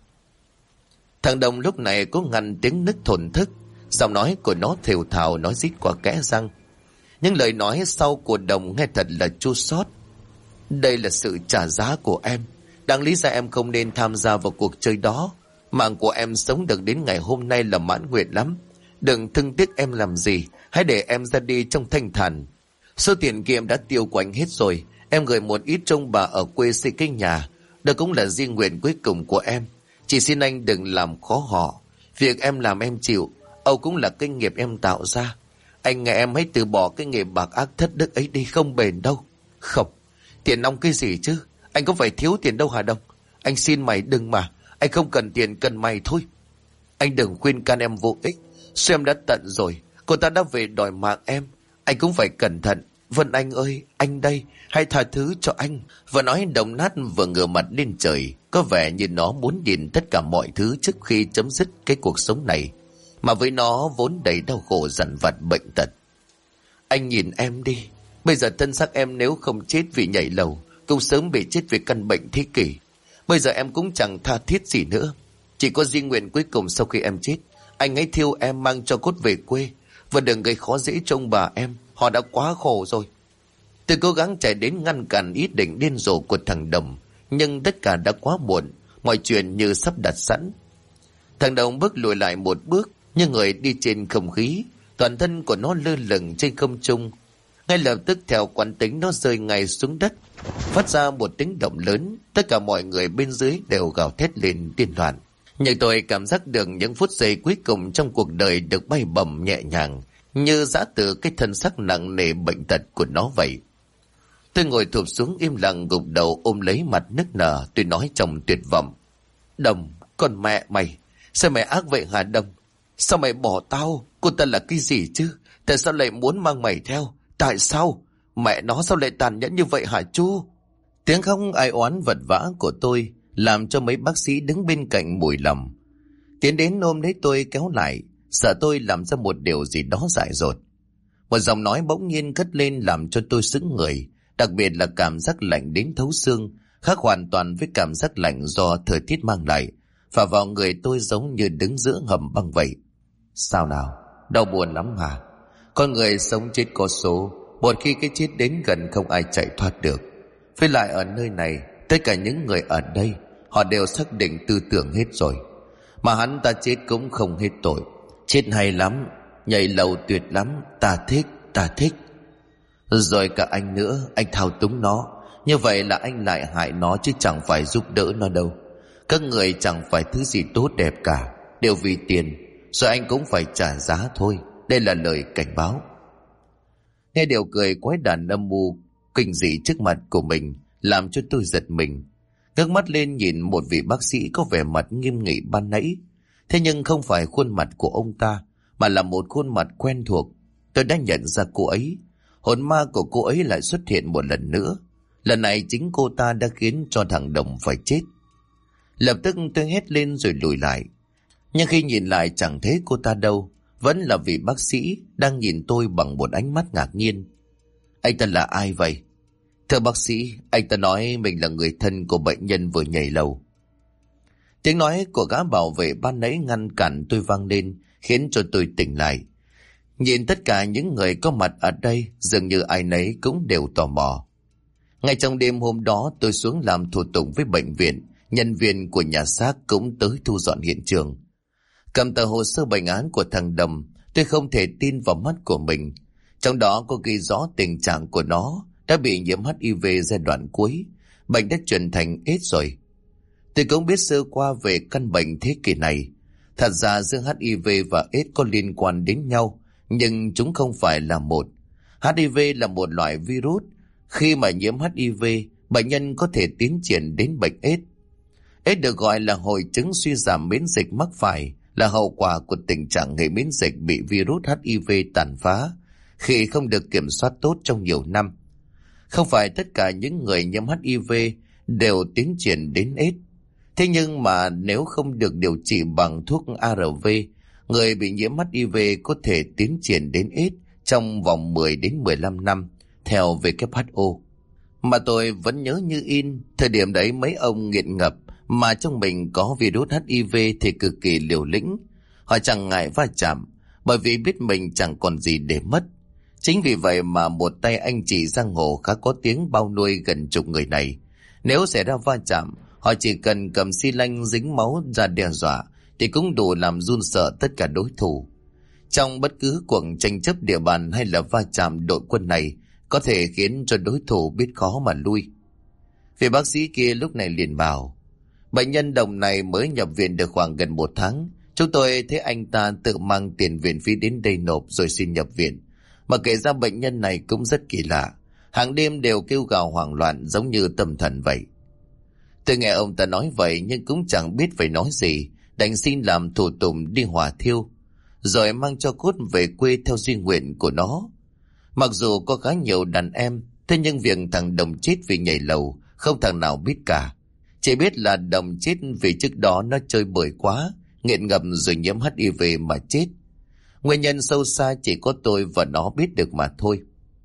Thằng Đồng lúc này có ngăn tiếng nức thổn thức. Giọng nói của nó thều thào nói rít qua kẽ răng. Những lời nói sau của Đồng nghe thật là chua xót. Đây là sự trả giá của em. Đáng lý ra em không nên tham gia vào cuộc chơi đó. Mạng của em sống được đến ngày hôm nay là mãn nguyện lắm. Đừng thương tiếc em làm gì. Hãy để em ra đi trong thanh thản. Số tiền kia em đã tiêu quạnh hết rồi. Em gửi một ít trông bà ở quê xây cái nhà. Đó cũng là di nguyện cuối cùng của em. Chỉ xin anh đừng làm khó họ. Việc em làm em chịu. Âu cũng là cái nghiệp em tạo ra. Anh nghe em hãy từ bỏ cái nghề bạc ác thất đức ấy đi, không bền đâu. Không, tiền nong cái gì chứ. Anh có phải thiếu tiền đâu hả Đông. Anh xin mày đừng mà. Anh không cần tiền, cần mày thôi. Anh đừng khuyên can em vô ích. Sao em đã tận rồi. Cô ta đã về đòi mạng em. Anh cũng phải cẩn thận. Vân Anh ơi, anh đây, hãy tha thứ cho anh. Vừa nói Đồng Nát vừa ngửa mặt lên trời. Có vẻ như nó muốn nhìn tất cả mọi thứ trước khi chấm dứt cái cuộc sống này. Mà với nó vốn đầy đau khổ dằn vặt bệnh tật. Anh nhìn em đi. Bây giờ thân xác em nếu không chết vì nhảy lầu, cũng sớm bị chết vì căn bệnh thế kỷ. Bây giờ em cũng chẳng tha thiết gì nữa. Chỉ có di nguyện cuối cùng sau khi em chết, anh hãy thiêu em mang cho cốt về quê. Và đừng gây khó dễ cho ông bà em. Họ đã quá khổ rồi. Tôi cố gắng chạy đến ngăn cản ý định điên rồ của thằng Đồng. Nhưng tất cả đã quá muộn. Mọi chuyện như sắp đặt sẵn. Thằng Đồng bước lùi lại một bước, như người đi trên không khí. Toàn thân của nó lơ lửng trên không trung. Ngay lập tức theo quán tính nó rơi ngay xuống đất, phát ra một tiếng động lớn. Tất cả mọi người bên dưới đều gào thét lên điên loạn. Nhưng tôi cảm giác được những phút giây cuối cùng trong cuộc đời được bay bổng nhẹ nhàng, như giã từ cái thân xác nặng nề bệnh tật của nó vậy. Tôi ngồi thụp xuống im lặng, gục đầu ôm lấy mặt nức nở. Tôi nói trong tuyệt vọng. Đồng, con mẹ mày, sao mày ác vậy hả Đồng? Sao mày bỏ tao? Cô ta là cái gì chứ? Tại sao lại muốn mang mày theo? Tại sao? Mẹ nó sao lại tàn nhẫn như vậy hả chú? Tiếng khóc ai oán vật vã của tôi làm cho mấy bác sĩ đứng bên cạnh mùi lòng. Tiến đến ôm lấy tôi kéo lại, sợ tôi làm ra một điều gì đó dại dột. Một giọng nói bỗng nhiên cất lên làm cho tôi sững người, đặc biệt là cảm giác lạnh đến thấu xương, khác hoàn toàn với cảm giác lạnh do thời tiết mang lại, phả vào người tôi giống như đứng giữa hầm băng vậy. Sao nào? Đau buồn lắm hả? Con người sống chết có số, một khi cái chết đến gần không ai chạy thoát được. Với lại ở nơi này, tất cả những người ở đây, họ đều xác định tư tưởng hết rồi. Mà hắn ta chết cũng không hết tội. Chết hay lắm, nhảy lầu tuyệt lắm, ta thích. Rồi cả anh nữa, anh thao túng nó. Như vậy là anh lại hại nó chứ chẳng phải giúp đỡ nó đâu. Các người chẳng phải thứ gì tốt đẹp cả, đều vì tiền. Rồi anh cũng phải trả giá thôi. Đây là lời cảnh báo. Nghe điều cười quái đản âm mưu kinh dị trước mặt của mình làm cho tôi giật mình, ngước mắt lên nhìn một vị bác sĩ có vẻ mặt nghiêm nghị ban nãy. Thế nhưng không phải khuôn mặt của ông ta, mà là một khuôn mặt quen thuộc. Tôi đã nhận ra cô ấy. Hồn ma của cô ấy lại xuất hiện một lần nữa. Lần này chính cô ta đã khiến cho thằng Đồng phải chết. Lập tức tôi hét lên rồi lùi lại. Nhưng khi nhìn lại chẳng thấy cô ta đâu. Vẫn là vị bác sĩ đang nhìn tôi bằng một ánh mắt ngạc nhiên. Anh ta là ai vậy? Thưa bác sĩ, anh ta nói mình là người thân của bệnh nhân vừa nhảy lầu. Tiếng nói của gã bảo vệ ban nãy ngăn cản tôi vang lên, khiến cho tôi tỉnh lại. Nhìn tất cả những người có mặt ở đây, dường như ai nấy cũng đều tò mò. Ngay trong đêm hôm đó tôi xuống làm thủ tục với bệnh viện, Nhân viên của nhà xác cũng tới thu dọn hiện trường. Cầm tờ hồ sơ bệnh án của thằng Đầm, tôi không thể tin vào mắt của mình. Trong đó có ghi rõ tình trạng của nó đã bị nhiễm HIV giai đoạn cuối, bệnh đã chuyển thành AIDS rồi. Tôi cũng biết sơ qua về căn bệnh thế kỷ này. Thật ra giữa HIV và AIDS có liên quan đến nhau, nhưng chúng không phải là một. HIV là một loại virus. Khi mà nhiễm HIV, bệnh nhân có thể tiến triển đến bệnh AIDS. AIDS được gọi là hội chứng suy giảm miễn dịch mắc phải, là hậu quả của tình trạng hệ miễn dịch bị virus HIV tàn phá khi không được kiểm soát tốt trong nhiều năm. Không phải tất cả những người nhiễm HIV đều tiến triển đến AIDS. Thế nhưng mà nếu không được điều trị bằng thuốc ARV, người bị nhiễm HIV có thể tiến triển đến AIDS trong vòng 10 đến 15 năm, theo WHO. Mà tôi vẫn nhớ như in, thời điểm đấy mấy ông nghiện ngập mà trong mình có virus HIV thì cực kỳ liều lĩnh. Họ chẳng ngại va chạm, bởi vì biết mình chẳng còn gì để mất. Chính vì vậy mà một tay anh chị giang hồ khá có tiếng bao nuôi gần chục người này. Nếu xảy ra va chạm, họ chỉ cần cầm xi lanh dính máu ra đe dọa thì cũng đủ làm run sợ tất cả đối thủ. Trong bất cứ cuộc tranh chấp địa bàn hay là va chạm, đội quân này có thể khiến cho đối thủ biết khó mà lui. Vị bác sĩ kia lúc này liền bảo, bệnh nhân Đồng này mới nhập viện được khoảng gần 1 tháng. Chúng tôi thấy anh ta tự mang tiền viện phí đến đây nộp rồi xin nhập viện. Mà kể ra bệnh nhân này cũng rất kỳ lạ, hàng đêm đều kêu gào hoảng loạn giống như tâm thần vậy. Tôi nghe ông ta nói vậy nhưng cũng chẳng biết phải nói gì, đành xin làm thủ tục đi hỏa thiêu, rồi mang cho cốt về quê theo duy nguyện của nó. Mặc dù có khá nhiều đàn em, thế nhưng việc thằng Đồng chết vì nhảy lầu không thằng nào biết cả. Chỉ biết là Đồng chết vì trước đó nó chơi bời quá, nghiện ngập rồi nhiễm HIV mà chết. Nguyên nhân sâu xa chỉ có tôi và nó biết được mà thôi.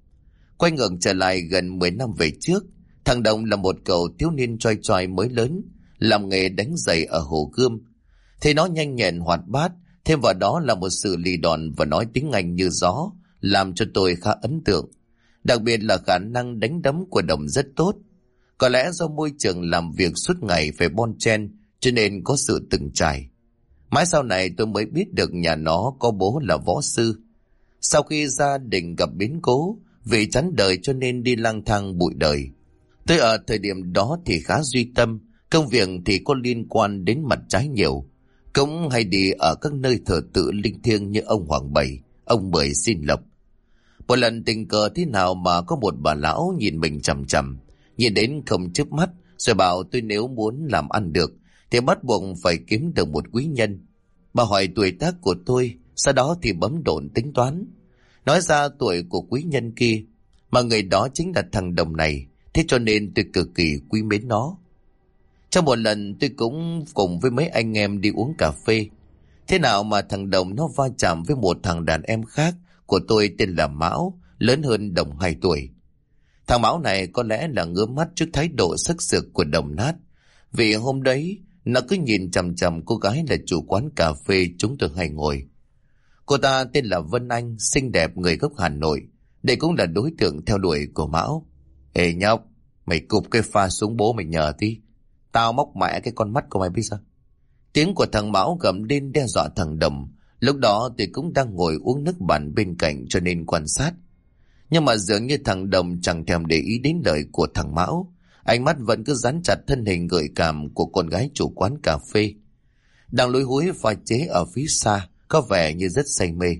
Quay ngược trở lại gần 10 năm về trước, thằng Đồng là một cậu thiếu niên choi choi mới lớn, làm nghề đánh giày ở Hồ Gươm. Thế nó nhanh nhẹn hoạt bát, thêm vào đó là một sự lì đòn và nói tiếng Anh như gió, làm cho tôi khá ấn tượng. Đặc biệt là khả năng đánh đấm của Đồng rất tốt. Có lẽ do môi trường làm việc suốt ngày phải bon chen cho nên có sự từng trải. Mãi sau này tôi mới biết được nhà nó có bố là võ sư. Sau khi gia đình gặp biến cố, vì chán đời cho nên đi lang thang bụi đời. Tôi ở thời điểm đó thì khá duy tâm, công việc thì có liên quan đến mặt trái nhiều. Cũng hay đi ở các nơi thờ tự linh thiêng như ông Hoàng Bảy, ông Mười Xin Lộc. Một lần tình cờ thế nào mà có một bà lão nhìn mình chằm chằm, nhìn đến không chớp mắt, rồi bảo tôi nếu muốn làm ăn được thì bắt buộc phải kiếm được một quý nhân. Bà hỏi tuổi tác của tôi, sau đó thì bấm độn tính toán, nói ra tuổi của quý nhân kia, mà người đó chính là thằng Đồng này. Thế cho nên tôi cực kỳ quý mến nó. Trong một lần tôi cũng cùng với mấy anh em đi uống cà phê. Thế nào mà thằng Đồng nó va chạm với một thằng đàn em khác của tôi tên là Mão, lớn hơn Đồng 2 tuổi. Thằng Mão này có lẽ là ngứa mắt trước thái độ sắc sược của Đồng Nát, vì hôm đấy nó cứ nhìn chằm chằm cô gái là chủ quán cà phê chúng tôi hay ngồi. Cô ta tên là Vân Anh, xinh đẹp, người gốc Hà Nội. Đây cũng là đối tượng theo đuổi của Mão. Ê nhóc, mày cụp cái pha xuống bố mày nhờ tí. Tao móc mẹ cái con mắt của mày biết sao? Tiếng của thằng Mão gầm lên đe dọa thằng Đồng. Lúc đó tôi cũng đang ngồi uống nước bàn bên cạnh cho nên quan sát. Nhưng mà dường như thằng Đồng chẳng thèm để ý đến lời của thằng Mão. Ánh mắt vẫn cứ dán chặt thân hình gợi cảm của con gái chủ quán cà phê. Đang lúi húi pha chế ở phía xa, có vẻ như rất say mê.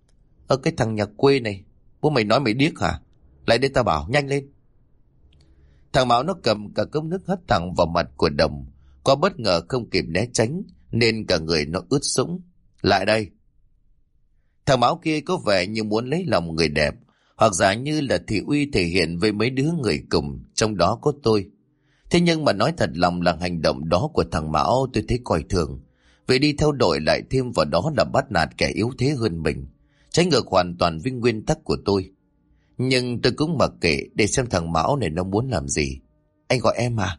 Cái thằng nhà quê này, bố mày nói mày điếc hả? Lại đây tao bảo, nhanh lên. Thằng Mão nó cầm cả cốc nước hất thẳng vào mặt của Đồng. Có bất ngờ không kịp né tránh nên cả người nó ướt sũng. Lại đây. Thằng Mão kia có vẻ như muốn lấy lòng người đẹp, hoặc giả như là thị uy thể hiện với mấy đứa người cùng, trong đó có tôi. Thế nhưng mà nói thật lòng là hành động đó của thằng Mão tôi thấy coi thường. Vì đi theo đội lại thêm vào đó là bắt nạt kẻ yếu thế hơn mình, trái ngược hoàn toàn với nguyên tắc của tôi. Nhưng tôi cũng mặc kệ để xem thằng Mão này nó muốn làm gì. Anh gọi em à?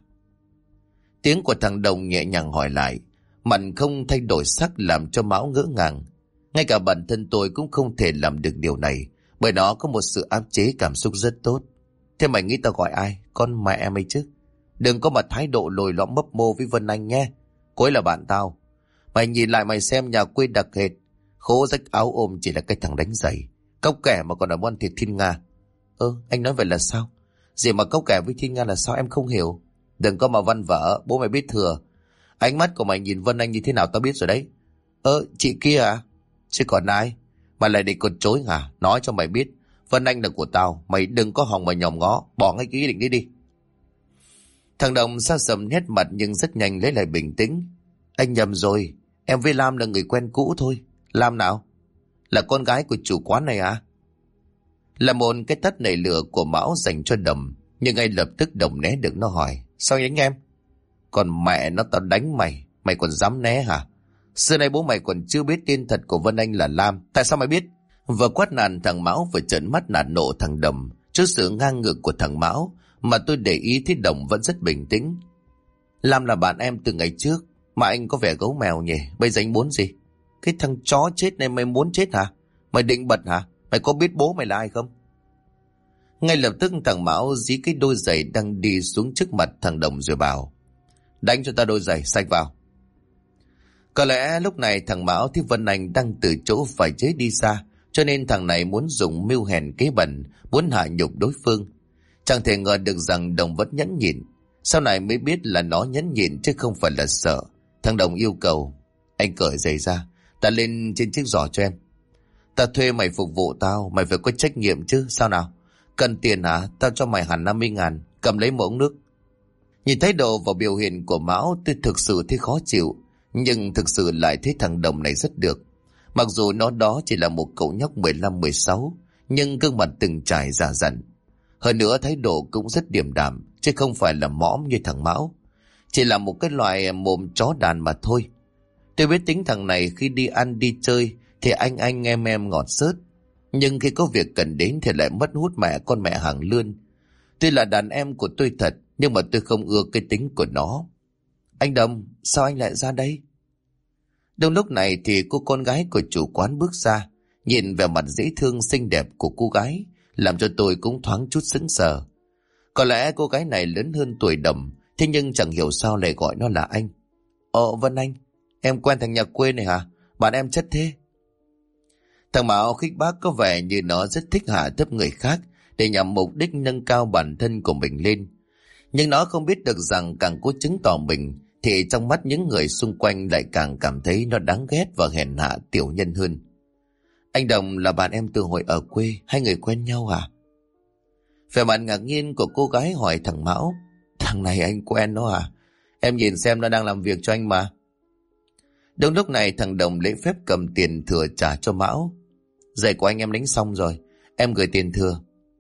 Tiếng của thằng Đồng nhẹ nhàng hỏi lại, mặt không thay đổi sắc làm cho Mão ngỡ ngàng. Ngay cả bản thân tôi cũng không thể làm được điều này, bởi nó có một sự áp chế cảm xúc rất tốt. Thế mày nghĩ tao gọi ai? Con mẹ mày chứ? Đừng có mà thái độ lồi lõm mấp mô với Vân Anh nhé. Cô ấy là bạn tao. Mày nhìn lại mày xem, nhà quê đặc hệt, khố rách áo ôm chỉ là cái thằng đánh giày, cóc kẻ mà còn là ăn thịt Thiên Nga. Anh nói vậy là sao? Gì mà cóc kẻ với Thiên Nga là sao, em không hiểu. Đừng có mà văn vở, bố mày biết thừa. Ánh mắt của mày nhìn Vân Anh như thế nào tao biết rồi đấy. Chị kia à? Chứ còn ai? Mày lại định con chối hả? Nói cho mày biết, Vân Anh là của tao, mày đừng có hòng mà nhòm ngó, bỏ ngay cái ý định đi đi. Thằng Đồng xa sầm nét mặt nhưng rất nhanh lấy lại bình tĩnh. Anh nhầm rồi, em với Lam là người quen cũ thôi. Lam nào? Là con gái của chủ quán này à? Là một cái tắt nảy lửa của Mão dành cho Đầm, nhưng ngay lập tức Đồng né được nó hỏi. Sao đánh em? Còn mẹ nó, tao đánh mày, mày còn dám né hả? Xưa nay bố mày còn chưa biết tên thật của Vân Anh là Lam, tại sao mày biết? Vừa quát nạt thằng Mão vừa trợn mắt nạt nộ thằng Đầm. Trước sự ngang ngược của thằng Mão mà tôi để ý thấy Đồng vẫn rất bình tĩnh. Lam là bạn em từ ngày trước, mà anh có vẻ gấu mèo nhỉ, bây giờ anh muốn gì? Cái thằng chó chết này mày muốn chết hả? Mày định bật hả? Mày có biết bố mày là ai không? Ngay lập tức thằng Mão dí cái đôi giày đang đi xuống trước mặt thằng Đồng rồi bảo. Đánh cho ta đôi giày, xách vào. Có lẽ lúc này thằng Mão thấy Vân Anh đang từ chỗ phải chế đi xa, cho nên thằng này muốn dùng mưu hèn kế bẩn, muốn hạ nhục đối phương. Chẳng thể ngờ được rằng Đồng vẫn nhẫn nhịn. Sau này mới biết là nó nhẫn nhịn chứ không phải là sợ. Thằng Đồng yêu cầu. Anh cởi giày ra, ta lên trên chiếc giỏ cho em. Ta thuê mày phục vụ tao, mày phải có trách nhiệm chứ, sao nào? Cần tiền hả? Tao cho mày hẳn 50.000, cầm lấy một ống nước. Nhìn thái độ và biểu hiện của Mão, tôi thực sự thấy khó chịu, nhưng thực sự lại thấy thằng Đồng này rất được. Mặc dù nó đó chỉ là một cậu nhóc 15-16, nhưng gương mặt từng trải già dặn. Hơn nữa thái độ cũng rất điềm đạm, chứ không phải là mõm như thằng Mão. Chỉ là một cái loại mồm chó đàn mà thôi. Tôi biết tính thằng này khi đi ăn đi chơi thì anh em ngọt xớt, nhưng khi có việc cần đến thì lại mất hút mẹ con mẹ hàng lươn. Tuy là đàn em của tôi thật, nhưng mà tôi không ưa cái tính của nó. Anh Đồng, sao anh lại ra đây? Đúng lúc này thì cô con gái của chủ quán bước ra, nhìn vẻ mặt dễ thương xinh đẹp của cô gái, làm cho tôi cũng thoáng chút sững sờ. Có lẽ cô gái này lớn hơn tuổi Đồng, thế nhưng chẳng hiểu sao lại gọi nó là anh. Vân Anh, em quen thằng nhà quê này hả? Bạn em chất thế. Thằng Mão khích bác có vẻ như nó rất thích hạ thấp người khác để nhằm mục đích nâng cao bản thân của mình lên. Nhưng nó không biết được rằng càng cố chứng tỏ mình thì trong mắt những người xung quanh lại càng cảm thấy nó đáng ghét và hèn hạ tiểu nhân hơn. Anh Đồng là bạn em từ hồi ở quê, hai người quen nhau à? Vẻ mặt ngạc nhiên của cô gái hỏi thằng Mão. Thằng này anh quen nó à? Em nhìn xem nó đang làm việc cho anh mà. Đúng lúc này thằng Đồng lễ phép cầm tiền thừa trả cho Mão. Giày của anh em đánh xong rồi, em gửi tiền thừa.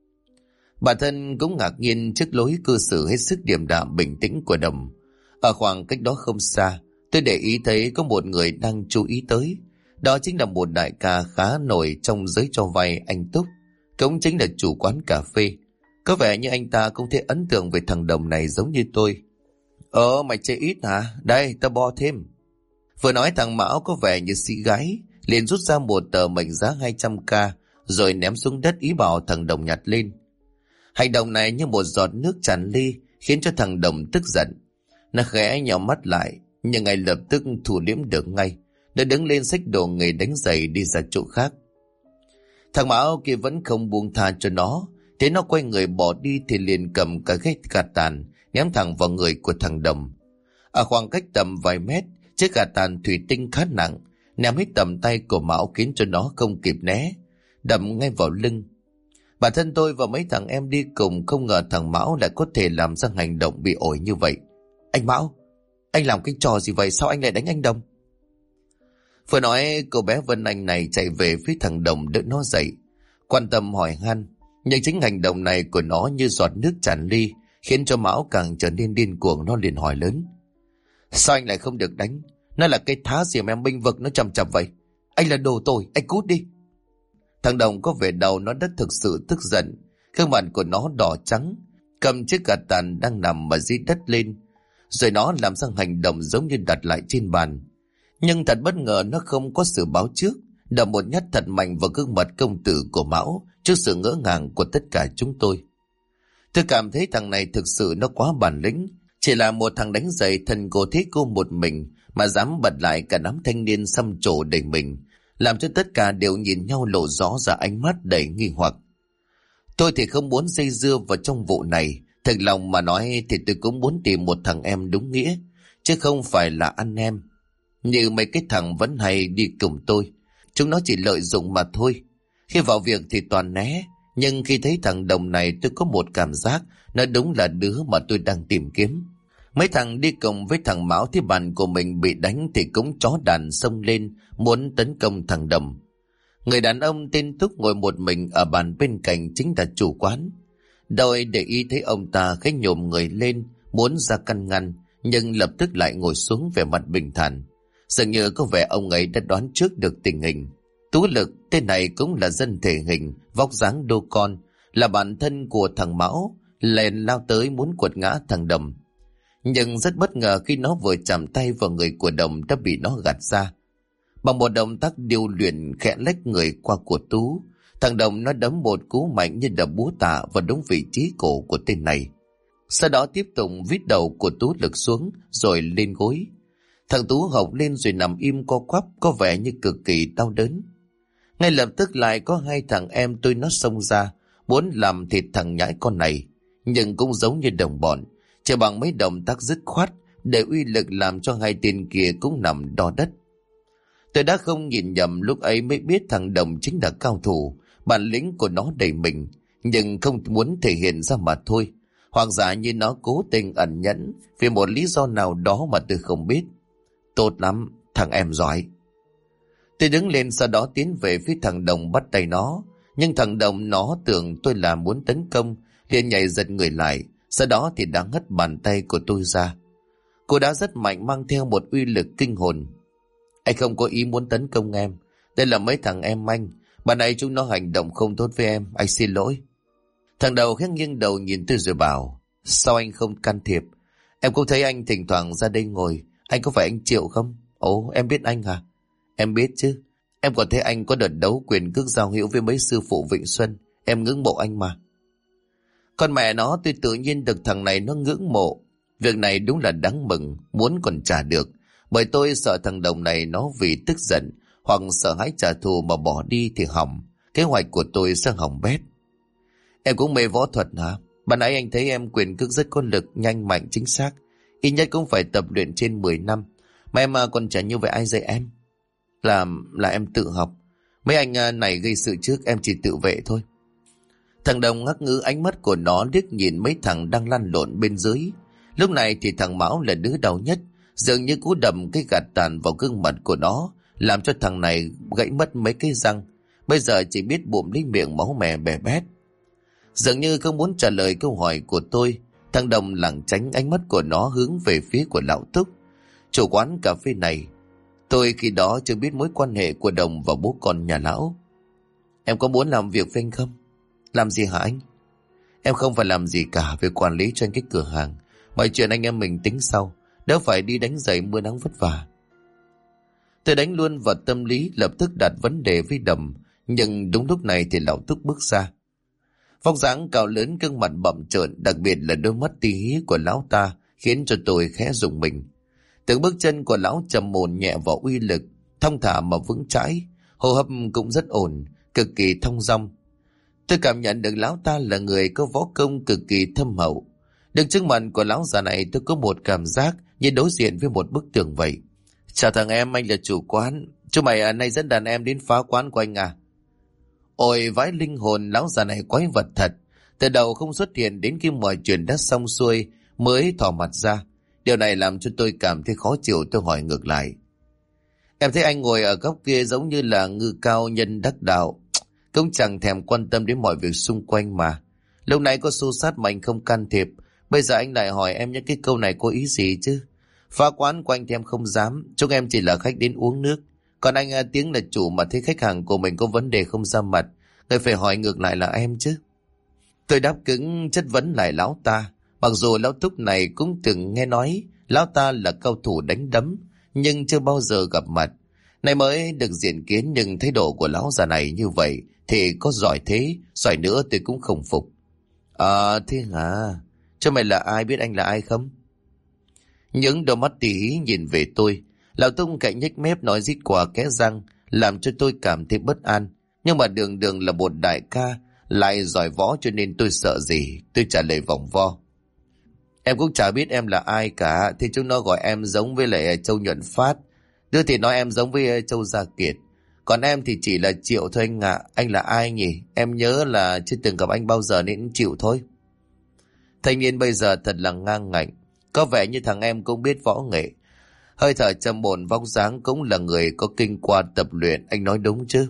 Bản thân cũng ngạc nhiên trước lối cư xử hết sức điềm đạm bình tĩnh của Đồng. Ở khoảng cách đó không xa, tôi để ý thấy có một người đang chú ý tới. Đó chính là một đại ca khá nổi trong giới cho vay, anh Túc, cũng chính là chủ quán cà phê. Có vẻ như anh ta cũng thấy ấn tượng về thằng Đồng này giống như tôi. Mày chơi ít hả? Đây, tao bo thêm. Vừa nói thằng Mão có vẻ như sĩ gái, liền rút ra một tờ mệnh giá 200k rồi ném xuống đất ý bảo thằng Đồng nhặt lên. Hành động này như một giọt nước tràn ly khiến cho thằng Đồng tức giận. Nó khẽ nhắm mắt lại, nhưng ngay lập tức thủ liễm được ngay. Nó đứng lên xách đồ nghề đánh giày đi ra chỗ khác. Thằng Mão kia vẫn không buông tha cho nó. Thế nó quay người bỏ đi thì liền cầm cả cái gạt tàn ném thẳng vào người của thằng Đồng. Ở khoảng cách tầm vài mét, chiếc gạt tàn thủy tinh khá nặng ném hết tầm tay của Mão khiến cho nó không kịp né, đập ngay vào lưng. Bản thân tôi và mấy thằng em đi cùng không ngờ thằng Mão lại có thể làm ra hành động bị ổi như vậy. Anh Mão, anh làm cái trò gì vậy? Sao anh lại đánh anh Đồng? Vừa nói cô bé Vân Anh này chạy về phía thằng Đồng đỡ nó dậy, quan tâm hỏi han. Nhưng chính hành động này của nó như giọt nước tràn ly khiến cho Mão càng trở nên điên cuồng. Nó liền hỏi lớn. Sao anh lại không được đánh? Nó là cái thá gì mà em bênh vực nó chằm chằm vậy? Anh là đồ tồi, anh cút đi. Thằng Đồng có vẻ đầu nó đã thực sự tức giận. Gương mặt của nó đỏ trắng, cầm chiếc gạt tàn đang nằm ở dưới đất lên, rồi nó làm sang hành động giống như đặt lại trên bàn. Nhưng thật bất ngờ nó không có sự báo trước, đập một nhát thật mạnh vào gương mặt công tử của Mão trước sự ngỡ ngàng của tất cả chúng tôi. Tôi cảm thấy thằng này thực sự nó quá bản lĩnh, Chỉ là một thằng đánh giày thân cô thế cô một mình mà dám bật lại cả đám thanh niên xăm trổ đầy mình, làm cho tất cả đều nhìn nhau lộ rõ ra ánh mắt đầy nghi hoặc. Tôi thì không muốn dây dưa vào trong vụ này, thật lòng mà nói thì tôi cũng muốn tìm một thằng em đúng nghĩa, chứ không phải là anh em như mấy cái thằng vẫn hay đi cùng tôi. Chúng nó chỉ lợi dụng mà thôi. Khi vào việc thì toàn né, nhưng khi thấy thằng Đồng này tôi có một cảm giác nó đúng là đứa mà tôi đang tìm kiếm. Mấy thằng đi cùng với thằng Mão thì bạn của mình bị đánh thì cũng chó đàn xông lên muốn tấn công thằng Đồng. Người đàn ông tên Túc ngồi một mình ở bàn bên cạnh chính là chủ quán. Đội để ý thấy ông ta khẽ nhổm người lên muốn ra căn ngăn, nhưng lập tức lại ngồi xuống vẻ mặt bình thản. Dường như có vẻ ông ấy đã đoán trước được tình hình. Tú Lực, tên này cũng là dân thể hình, vóc dáng đô con, là bạn thân của thằng Mão, liền lao tới muốn quật ngã thằng Đồng. Nhưng rất bất ngờ khi nó vừa chạm tay vào người của Đồng đã bị nó gạt ra. Bằng một động tác điêu luyện khẽ lách người qua của Tú, thằng Đồng nó đấm một cú mạnh như đập búa tạ vào đúng vị trí cổ của tên này. Sau đó tiếp tục vít đầu của Tú Lực xuống rồi lên gối. Thằng Tú hộc lên rồi nằm im co quắp, có vẻ như cực kỳ đau đớn. Ngay lập tức lại có hai thằng em tôi nó xông ra muốn làm thịt thằng nhãi con này, nhưng cũng giống như đồng bọn, chỉ bằng mấy động tác dứt khoát để uy lực làm cho hai tên kia cũng nằm đo đất. Tôi đã không nhìn nhầm, lúc ấy mới biết thằng Đồng chính là cao thủ, bản lĩnh của nó đầy mình, nhưng không muốn thể hiện ra mà thôi, hoặc giả như nó cố tình ẩn nhẫn vì một lý do nào đó mà tôi không biết. Tốt lắm, thằng em giỏi. Tôi đứng lên sau đó tiến về phía thằng Đồng bắt tay nó, nhưng thằng Đồng nó tưởng tôi là muốn tấn công, liền nhảy giật người lại, sau đó thì đã ngất bàn tay của tôi ra. Cô đã rất mạnh, mang theo một uy lực kinh hồn. Anh không có ý muốn tấn công em, đây là mấy thằng em anh, bạn ấy chúng nó hành động không tốt với em, anh xin lỗi. Thằng Đầu khẽ nghiêng đầu nhìn tôi rồi bảo, sao anh không can thiệp? Em cũng thấy anh thỉnh thoảng ra đây ngồi, anh có phải anh Triệu không? Ồ, em biết anh hả? Em biết chứ, em còn thấy anh có đợt đấu quyền cước giao hữu với mấy sư phụ Vịnh Xuân, em ngưỡng mộ anh mà. Con mẹ nó, tôi tự nhiên được thằng này nó ngưỡng mộ. Việc này đúng là đáng mừng, muốn còn trả được, bởi tôi sợ thằng Đồng này nó vì tức giận hoặc sợ hãi trả thù mà bỏ đi thì hỏng, kế hoạch của tôi sẽ hỏng bét. Em cũng mê võ thuật hả? Ban nãy anh thấy em quyền cước rất có lực, nhanh mạnh chính xác, ít nhất cũng phải tập luyện trên 10 năm, mà em còn trẻ như vậy ai dạy em? Là em tự học, mấy anh này gây sự trước, em chỉ tự vệ thôi. Thằng Đồng ngắc ngứ, ánh mắt của nó liếc nhìn mấy thằng đang lăn lộn bên dưới. Lúc này thì thằng Mão là đứa đau nhất, dường như cú đầm cái gạt tàn vào gương mặt của nó làm cho thằng này gãy mất mấy cái răng, bây giờ chỉ biết bụm lấy miệng máu mè bè bét. Dường như không muốn trả lời câu hỏi của tôi, thằng Đồng lảng tránh ánh mắt của nó hướng về phía của lão Túc, chủ quán cà phê này. Tôi khi đó chưa biết mối quan hệ của Đồng và bố con nhà lão. Em có muốn làm việc với anh không? Làm gì hả anh? Em không phải làm gì cả, về quản lý cho anh cái cửa hàng. Mọi chuyện anh em mình tính sau, đỡ phải đi đánh giày mưa nắng vất vả. Tôi đánh luôn vào tâm lý, lập tức đặt vấn đề với Đồng, nhưng đúng lúc này thì lão Túc bước ra. Vóc dáng cao lớn, gương mặt bặm trợn, đặc biệt là đôi mắt tí hí của lão ta khiến cho tôi khẽ rùng mình. Từng bước chân của lão trầm ổn nhẹ vào uy lực, thong thả mà vững chãi, hô hấp cũng rất ổn, cực kỳ thong dong. Tôi cảm nhận được lão ta là người có võ công cực kỳ thâm hậu. Đứng trước mặt của lão già này, tôi có một cảm giác như đối diện với một bức tường vậy. Chào thằng em, anh là chủ quán. Chú mày nay dẫn đàn em đến phá quán của anh à? Ôi vãi linh hồn, lão già này quái vật thật. Từ đầu không xuất hiện đến khi mọi chuyện đã xong xuôi mới thò mặt ra. Điều này làm cho tôi cảm thấy khó chịu. Tôi hỏi ngược lại, em thấy anh ngồi ở góc kia giống như là ngư cao nhân đắc đạo, cũng chẳng thèm quan tâm đến mọi việc xung quanh mà. Lúc nãy có xô xát mà anh không can thiệp, bây giờ anh lại hỏi em những cái câu này có ý gì chứ? Phá quán của anh thì em không dám, chúng em chỉ là khách đến uống nước. Còn anh tiếng là chủ mà thấy khách hàng của mình có vấn đề không ra mặt, người phải hỏi ngược lại là em chứ. Tôi đáp cứng chất vấn lại lão ta, mặc dù lão Túc này cũng từng nghe nói lão ta là cao thủ đánh đấm, nhưng chưa bao giờ gặp mặt. Này mới được diện kiến, nhưng thái độ của lão già này như vậy thì có giỏi thế, giỏi nữa tôi cũng không phục. Thế hả? Cho mày là ai, biết anh là ai không? Những đôi mắt tỉ hí nhìn về tôi. Lão Túc cạnh nhếch mép nói rít qua kẽ răng, làm cho tôi cảm thấy bất an. Nhưng mà đường đường là một đại ca, lại giỏi võ, cho nên tôi sợ gì. Tôi trả lời vòng vo: Em cũng chả biết em là ai cả. Thì chúng nó gọi em giống với lại Châu Nhuận Phát, đứa thì nói em giống với Châu Gia Kiệt. Còn em thì chỉ là Triệu thôi anh ạ. Anh là ai nhỉ? Em nhớ là chưa từng gặp anh bao giờ nên chịu thôi. Thanh niên bây giờ thật là ngang ngạnh. Có vẻ như thằng em cũng biết võ nghệ. Hơi thở trầm ổn, vóc dáng cũng là người có kinh qua tập luyện. Anh nói đúng chứ?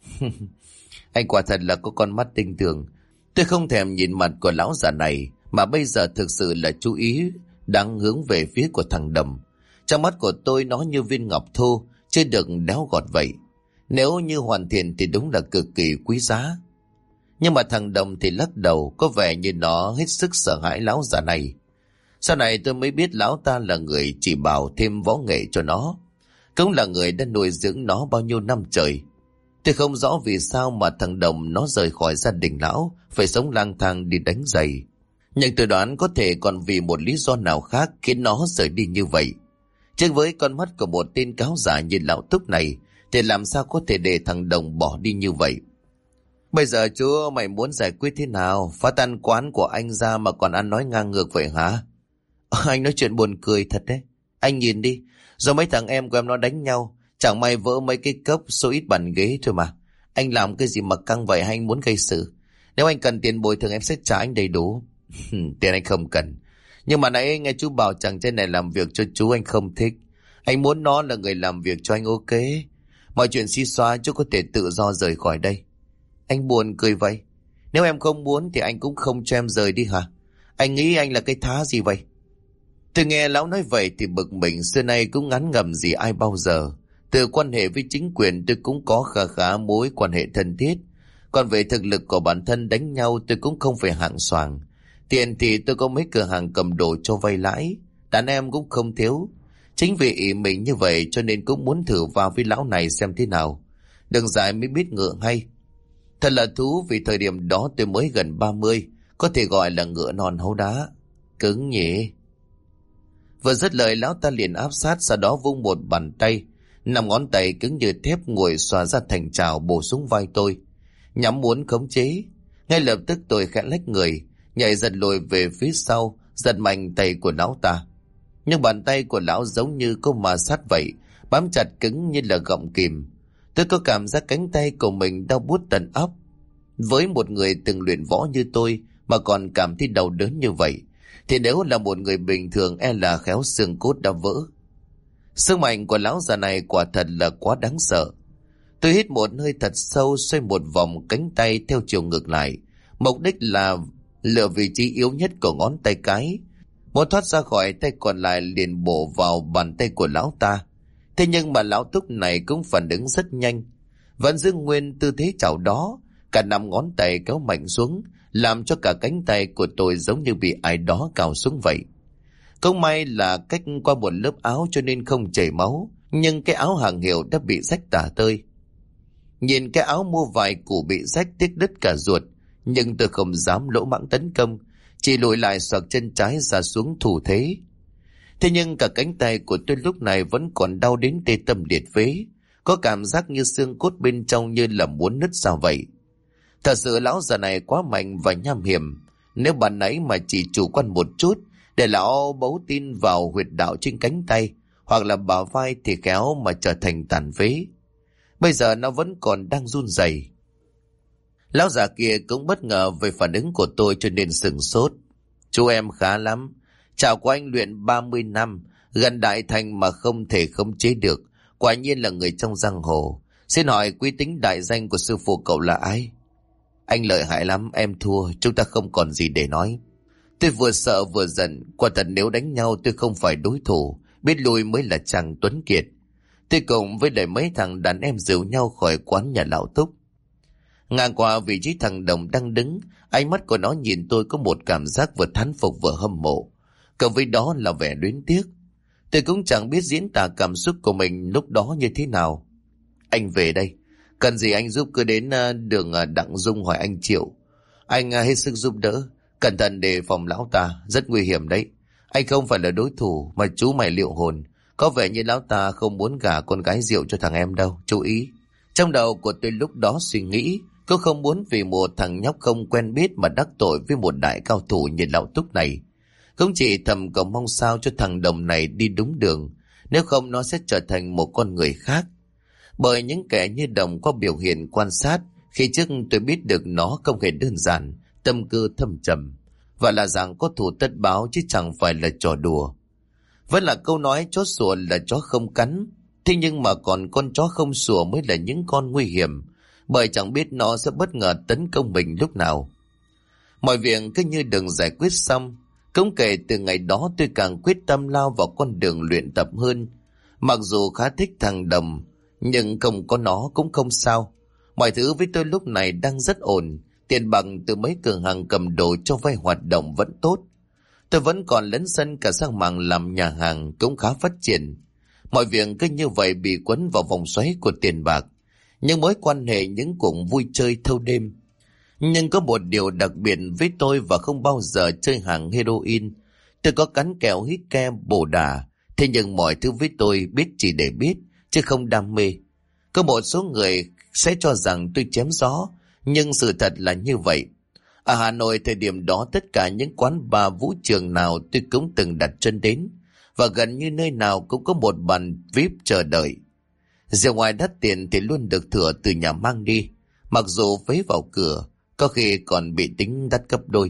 Anh quả thật là có con mắt tinh tường. Tôi không thèm nhìn mặt của lão già này, mà bây giờ thực sự là chú ý đang hướng về phía của thằng Đầm. Trong mắt của tôi nó như viên ngọc thô, chưa được đéo gọt vậy. Nếu như hoàn thiện thì đúng là cực kỳ quý giá. Nhưng mà thằng Đồng thì lắc đầu, có vẻ như nó hết sức sợ hãi lão già này. Sau này tôi mới biết lão ta là người chỉ bảo thêm võ nghệ cho nó, cũng là người đã nuôi dưỡng nó bao nhiêu năm trời. Tôi không rõ vì sao mà thằng Đồng nó rời khỏi gia đình lão, phải sống lang thang đi đánh giày. Nhưng tôi đoán có thể còn vì một lý do nào khác khiến nó rời đi như vậy. Chứ với con mắt của một tên cáo giả như lão Túc này, thì làm sao có thể để thằng Đồng bỏ đi như vậy. Bây giờ chú mày muốn giải quyết thế nào? Phá tan quán của anh ra mà còn ăn nói ngang ngược vậy hả? Anh nói chuyện buồn cười thật đấy. Anh nhìn đi, do mấy thằng em của em nó đánh nhau, chẳng may vỡ mấy cái cốc, số ít bàn ghế thôi mà. Anh làm cái gì mà căng vậy, hay anh muốn gây sự? Nếu anh cần tiền bồi thường em sẽ trả anh đầy đủ. Tiền anh không cần. Nhưng mà nãy nghe chú bảo chàng trai này làm việc cho chú anh không thích. Anh muốn nó là người làm việc cho anh, ok? Mọi chuyện xí xóa chú có thể tự do rời khỏi đây. Anh buồn cười vậy. Nếu em không muốn thì anh cũng không cho em rời đi hả? Anh nghĩ anh là cái thá gì vậy? Tôi nghe lão nói vậy thì bực mình, xưa nay cũng ngán ngẩm gì ai bao giờ. Từ quan hệ với chính quyền tôi cũng có khá khá mối quan hệ thân thiết. Còn về thực lực của bản thân đánh nhau tôi cũng không phải hạng xoàng. Tiền thì tôi có mấy cửa hàng cầm đồ cho vay lãi, đàn em cũng không thiếu. Chính vì ý mình như vậy cho nên cũng muốn thử vào với lão này xem thế nào. Đừng dài mới biết ngựa hay. Thật là thú vì thời điểm đó tôi mới gần 30, có thể gọi là ngựa non hấu đá. Cứng nhỉ? Vừa dứt lời lão ta liền áp sát, sau đó vung một bàn tay, 5 ngón tay cứng như thép nguội xòa ra thành trào bổ xuống vai tôi, nhắm muốn khống chế. Ngay lập tức tôi khẽ lách người, nhảy giật lùi về phía sau, giật mạnh tay của lão ta. Nhưng bàn tay của lão giống như có ma sát vậy, bám chặt cứng như là gọng kìm. Tôi có cảm giác cánh tay của mình đau buốt tận óc. Với một người từng luyện võ như tôi mà còn cảm thấy đau đớn như vậy, thì nếu là một người bình thường e là khéo xương cốt đã vỡ. Sức mạnh của lão già này quả thật là quá đáng sợ. Tôi hít một hơi thật sâu, xoay một vòng cánh tay theo chiều ngược lại, mục đích là lựa vị trí yếu nhất của ngón tay cái. Muốn thoát ra khỏi tay còn lại liền bổ vào bàn tay của lão ta. Thế nhưng mà lão Túc này cũng phản ứng rất nhanh, vẫn giữ nguyên tư thế chảo đó, cả 5 ngón tay kéo mạnh xuống, làm cho cả cánh tay của tôi giống như bị ai đó cào xuống vậy. Cũng may là cách qua một lớp áo cho nên không chảy máu, nhưng cái áo hàng hiệu đã bị rách tả tơi. Nhìn cái áo mua vải cũ bị rách tiếc đứt cả ruột, nhưng tôi không dám lỗ mãng tấn công, chỉ lùi lại xoạc chân trái ra xuống thủ thế. Thế nhưng cả cánh tay của tôi lúc này vẫn còn đau đến tê tâm liệt phế, có cảm giác như xương cốt bên trong như là muốn nứt ra vậy. Thật sự lão già này quá mạnh và nham hiểm. Nếu bạn nãy mà chỉ chủ quan một chút, để lão bấu tin vào huyệt đạo trên cánh tay hoặc là bả vai thì khéo mà trở thành tàn phế. Bây giờ nó vẫn còn đang run rẩy. Lão già kia cũng bất ngờ về phản ứng của tôi cho nên sửng sốt. Chú em khá lắm. Chào của anh luyện 30 năm, gần đại thành mà không thể khống chế được. Quả nhiên là người trong giang hồ. Xin hỏi quý tính đại danh của sư phụ cậu là ai? Anh lợi hại lắm, em thua, chúng ta không còn gì để nói. Tôi vừa sợ vừa giận, quả thật nếu đánh nhau tôi không phải đối thủ, biết lui mới là chàng tuấn kiệt. Tôi cùng với lại mấy thằng đàn em dìu nhau khỏi quán nhà lão Túc. Ngang qua vị trí thằng Đồng đang đứng, ánh mắt của nó nhìn tôi có một cảm giác vừa thán phục vừa hâm mộ, cộng với đó là vẻ luyến tiếc. Tôi cũng chẳng biết diễn tả cảm xúc của mình lúc đó như thế nào. Anh về đây, cần gì anh giúp, cứ đến đường Đặng Dung hỏi anh Triệu. Anh hết sức giúp đỡ, cẩn thận đề phòng lão ta, rất nguy hiểm đấy. Anh không phải là đối thủ mà chú mày liệu hồn. Có vẻ như lão ta không muốn gả con gái rượu cho thằng em đâu, chú ý. Trong đầu của tôi lúc đó suy nghĩ, cô không muốn vì một thằng nhóc không quen biết mà đắc tội với một đại cao thủ như lão Túc này. Cũng chỉ thầm cầu mong sao cho thằng Đồng này đi đúng đường, nếu không nó sẽ trở thành một con người khác. Bởi những kẻ như Đồng có biểu hiện quan sát, khi trước tôi biết được nó không hề đơn giản, tâm cơ thâm trầm, và là rằng có thù tất báo chứ chẳng phải là trò đùa. Vẫn là câu nói chó sủa là chó không cắn, thế nhưng mà còn con chó không sủa mới là những con nguy hiểm, bởi chẳng biết nó sẽ bất ngờ tấn công mình lúc nào. Mọi việc cứ như đừng giải quyết xong. Cũng kể từ ngày đó tôi càng quyết tâm lao vào con đường luyện tập hơn. Mặc dù khá thích thằng Đồng, nhưng không có nó cũng không sao. Mọi thứ với tôi lúc này đang rất ổn. Tiền bằng từ mấy cửa hàng cầm đồ cho vay hoạt động vẫn tốt. Tôi vẫn còn lấn sân cả sang mảng làm nhà hàng cũng khá phát triển. Mọi việc cứ như vậy bị quấn vào vòng xoáy của tiền bạc. Nhưng mối quan hệ những cuộc vui chơi thâu đêm. Nhưng có một điều đặc biệt với tôi và không bao giờ chơi hàng heroin. Tôi có cắn kẹo hít ke bồ đà. Thế nhưng mọi thứ với tôi biết chỉ để biết, chứ không đam mê. Có một số người sẽ cho rằng tôi chém gió, nhưng sự thật là như vậy. Ở Hà Nội thời điểm đó tất cả những quán bar vũ trường nào tôi cũng từng đặt chân đến. Và gần như nơi nào cũng có một bàn VIP chờ đợi. Rượu ngoài đắt tiền thì luôn được thừa từ nhà mang đi. Mặc dù vé vào cửa, có khi còn bị tính đắt gấp đôi.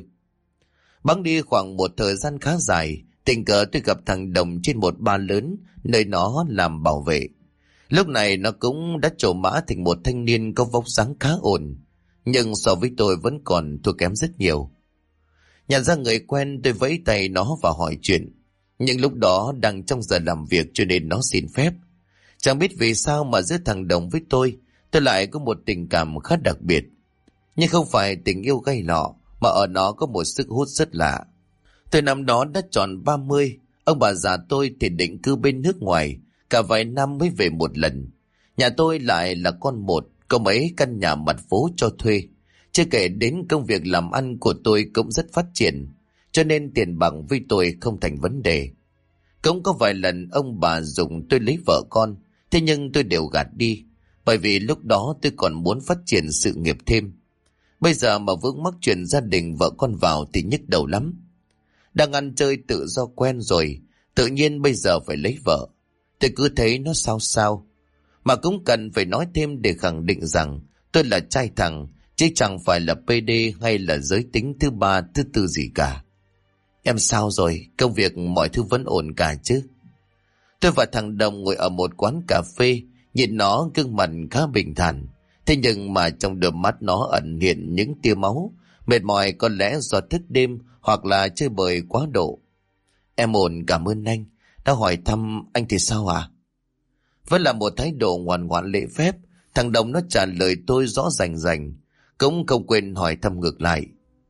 Bẵng đi khoảng một thời gian khá dài, tình cờ tôi gặp thằng Đồng trên một bar lớn, nơi nó làm bảo vệ. Lúc này nó cũng đã trổ mã thành một thanh niên có vóc dáng khá ổn, nhưng so với tôi vẫn còn thua kém rất nhiều. Nhận ra người quen, tôi vẫy tay nó và hỏi chuyện. Nhưng lúc đó đang trong giờ làm việc cho nên nó xin phép. Chẳng biết vì sao mà giữa thằng Đồng với tôi lại có một tình cảm khá đặc biệt. Nhưng không phải tình yêu gay lọ, mà ở nó có một sức hút rất lạ. Tôi năm đó đã tròn 30, ông bà già tôi thì định cư bên nước ngoài, cả vài năm mới về một lần. Nhà tôi lại là con một, có mấy căn nhà mặt phố cho thuê. Chưa kể đến công việc làm ăn của tôi cũng rất phát triển, cho nên tiền bạc với tôi không thành vấn đề. Cũng có vài lần ông bà dùng tôi lấy vợ con, thế nhưng tôi đều gạt đi, bởi vì lúc đó tôi còn muốn phát triển sự nghiệp thêm. Bây giờ mà vướng mắc chuyện gia đình vợ con vào thì nhức đầu lắm. Đang ăn chơi tự do quen rồi, tự nhiên bây giờ phải lấy vợ. Tôi cứ thấy nó sao sao. Mà cũng cần phải nói thêm để khẳng định rằng tôi là trai thẳng, chứ chẳng phải là PD hay là giới tính thứ ba, thứ tư gì cả. Em sao rồi? Công việc mọi thứ vẫn ổn cả chứ? Tôi và thằng Đồng ngồi ở một quán cà phê, nhìn nó gương mặt khá bình thản. Thế nhưng mà trong đôi mắt nó ẩn hiện những tia máu, mệt mỏi có lẽ do thức đêm hoặc là chơi bời quá độ. Em ổn, cảm ơn anh. Đã hỏi thăm anh thì sao à? Vẫn là một thái độ ngoan ngoãn lễ phép, thằng Đồng nó trả lời tôi rõ rành rành, cũng không quên hỏi thăm ngược lại.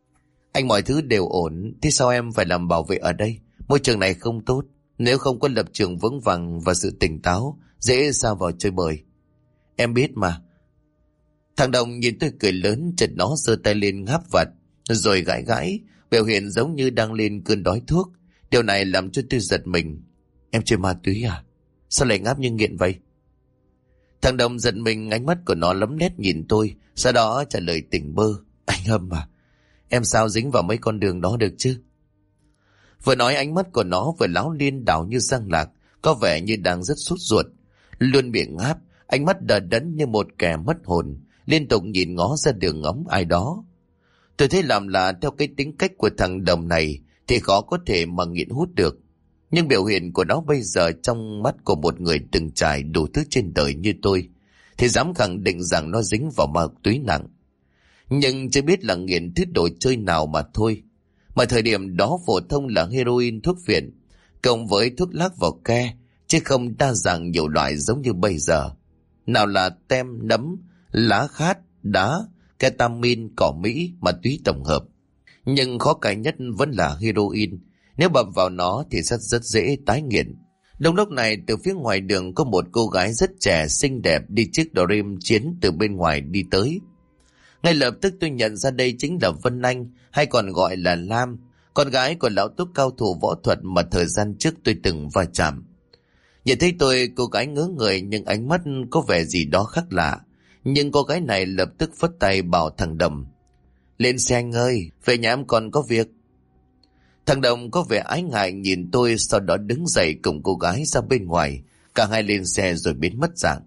Anh mọi thứ đều ổn, thế sao em phải làm bảo vệ ở đây? Môi trường này không tốt, nếu không có lập trường vững vàng và sự tỉnh táo, dễ sao vào chơi bời. Em biết mà. Thằng Đồng nhìn tôi cười lớn, chợt nó giơ tay lên ngáp vặt, rồi gãi gãi, biểu hiện giống như đang lên cơn đói thuốc. Điều này làm cho tôi giật mình. Em chơi ma túy à? Sao lại ngáp như nghiện vậy? Thằng Đồng giật mình, ánh mắt của nó lấm lét nhìn tôi, sau đó trả lời tỉnh bơ. Anh Hâm à, em sao dính vào mấy con đường đó được chứ? Vừa nói ánh mắt của nó vừa láo liên đảo như răng lạc, có vẻ như đang rất sốt ruột. Luôn miệng ngáp, ánh mắt đờ đẫn như một kẻ mất hồn, liên tục nhìn ngó ra đường ngóng ai đó. Tôi thấy làm là theo cái tính cách của thằng Đồng này thì khó có thể mà nghiện hút được. Nhưng biểu hiện của nó bây giờ trong mắt của một người từng trải đủ thứ trên đời như tôi thì dám khẳng định rằng nó dính vào ma túy nặng. Nhưng chưa biết là nghiện thứ đồ chơi nào mà thôi. Mà thời điểm đó phổ thông là heroin, thuốc phiện cộng với thuốc lắc vào ke, chứ không đa dạng nhiều loại giống như bây giờ. Nào là tem, nấm, lá khát, đá, ketamin, cỏ Mỹ, ma túy tổng hợp. Nhưng khó cãi nhất vẫn là heroin. Nếu bập vào nó thì rất dễ tái nghiện. Đúng lúc này từ phía ngoài đường có một cô gái rất trẻ xinh đẹp đi chiếc Dream chiến từ bên ngoài đi tới. Ngay lập tức tôi nhận ra đây chính là Vân Anh, hay còn gọi là Lam. con gái của lão Túc cao thủ võ thuật mà thời gian trước tôi từng va chạm. Nhìn thấy tôi, cô gái ngớ người nhưng ánh mắt có vẻ gì đó khác lạ. Nhưng cô gái này lập tức phất tay bảo thằng Đồng: lên xe anh ơi, về nhà em còn có việc. Thằng Đồng có vẻ ái ngại nhìn tôi, sau đó đứng dậy cùng cô gái ra bên ngoài. Cả hai lên xe rồi biến mất dạng.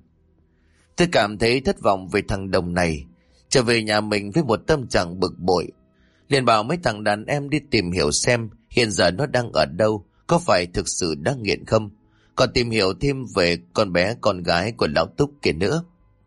Tôi cảm thấy thất vọng về thằng Đồng này. Trở về nhà mình với một tâm trạng bực bội, liền bảo mấy thằng đàn em đi tìm hiểu xem hiện giờ nó đang ở đâu, có phải thực sự đang nghiện không, còn tìm hiểu thêm về con bé con gái của lão Túc kia nữa.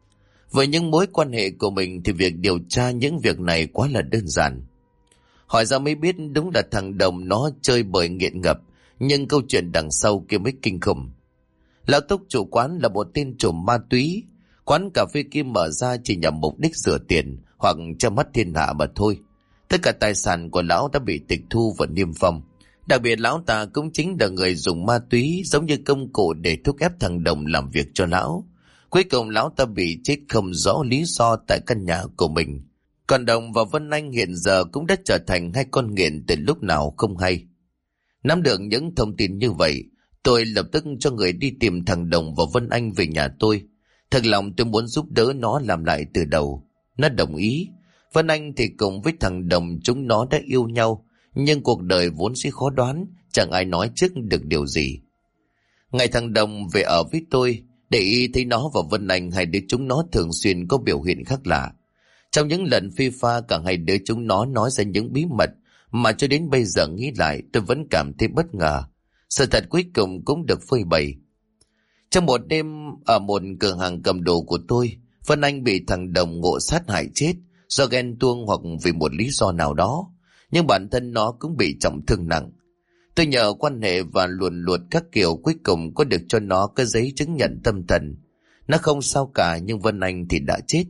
Với những mối quan hệ của mình thì việc điều tra những việc này quá là đơn giản. Hỏi ra mới biết đúng là thằng Đồng nó chơi bời nghiện ngập, nhưng câu chuyện đằng sau kia mới kinh khủng. Lão Túc chủ quán là một tên trùm ma túy. Quán cà phê kia mở ra chỉ nhằm mục đích rửa tiền hoặc cho mắt thiên hạ mà thôi. Tất cả tài sản của lão đã bị tịch thu và niêm phong. Đặc biệt lão ta cũng chính là người dùng ma túy giống như công cụ để thúc ép thằng Đồng làm việc cho lão. Cuối cùng lão ta bị chết không rõ lý do tại căn nhà của mình. Còn Đồng và Vân Anh hiện giờ cũng đã trở thành hai con nghiện từ lúc nào không hay. Nắm được những thông tin như vậy, tôi lập tức cho người đi tìm thằng Đồng và Vân Anh về nhà tôi. Thật lòng tôi muốn giúp đỡ nó làm lại từ đầu. Nó đồng ý. Vân Anh thì cùng với thằng Đồng chúng nó đã yêu nhau, nhưng cuộc đời vốn sẽ khó đoán, chẳng ai nói trước được điều gì. Ngày thằng Đồng về ở với tôi, để ý thấy nó và Vân Anh hai đứa chúng nó thường xuyên có biểu hiện khác lạ. Trong những lần phi pha, cả hai đứa chúng nó nói ra những bí mật mà cho đến bây giờ nghĩ lại tôi vẫn cảm thấy bất ngờ. Sự thật cuối cùng cũng được phơi bày. Trong một đêm ở một cửa hàng cầm đồ của tôi, Vân Anh bị thằng Đồng ngộ sát hại chết do ghen tuông hoặc vì một lý do nào đó, nhưng bản thân nó cũng bị trọng thương nặng. Tôi nhờ quan hệ và luồn luột các kiểu cuối cùng có được cho nó cái giấy chứng nhận tâm thần. Nó không sao cả, nhưng Vân Anh thì đã chết.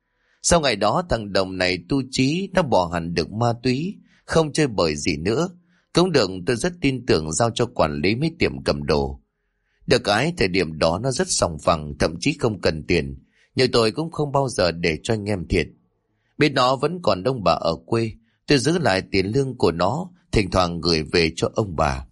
Sau ngày đó thằng Đồng này tu chí, nó bỏ hẳn được ma túy, không chơi bời gì nữa. Cũng được tôi rất tin tưởng giao cho quản lý mấy tiệm cầm đồ. Được cái thời điểm đó nó rất sòng phẳng, thậm chí không cần tiền, nhưng tôi cũng không bao giờ để cho anh em thiệt. Biết nó vẫn còn ông bà ở quê, tôi giữ lại tiền lương của nó, thỉnh thoảng gửi về cho ông bà.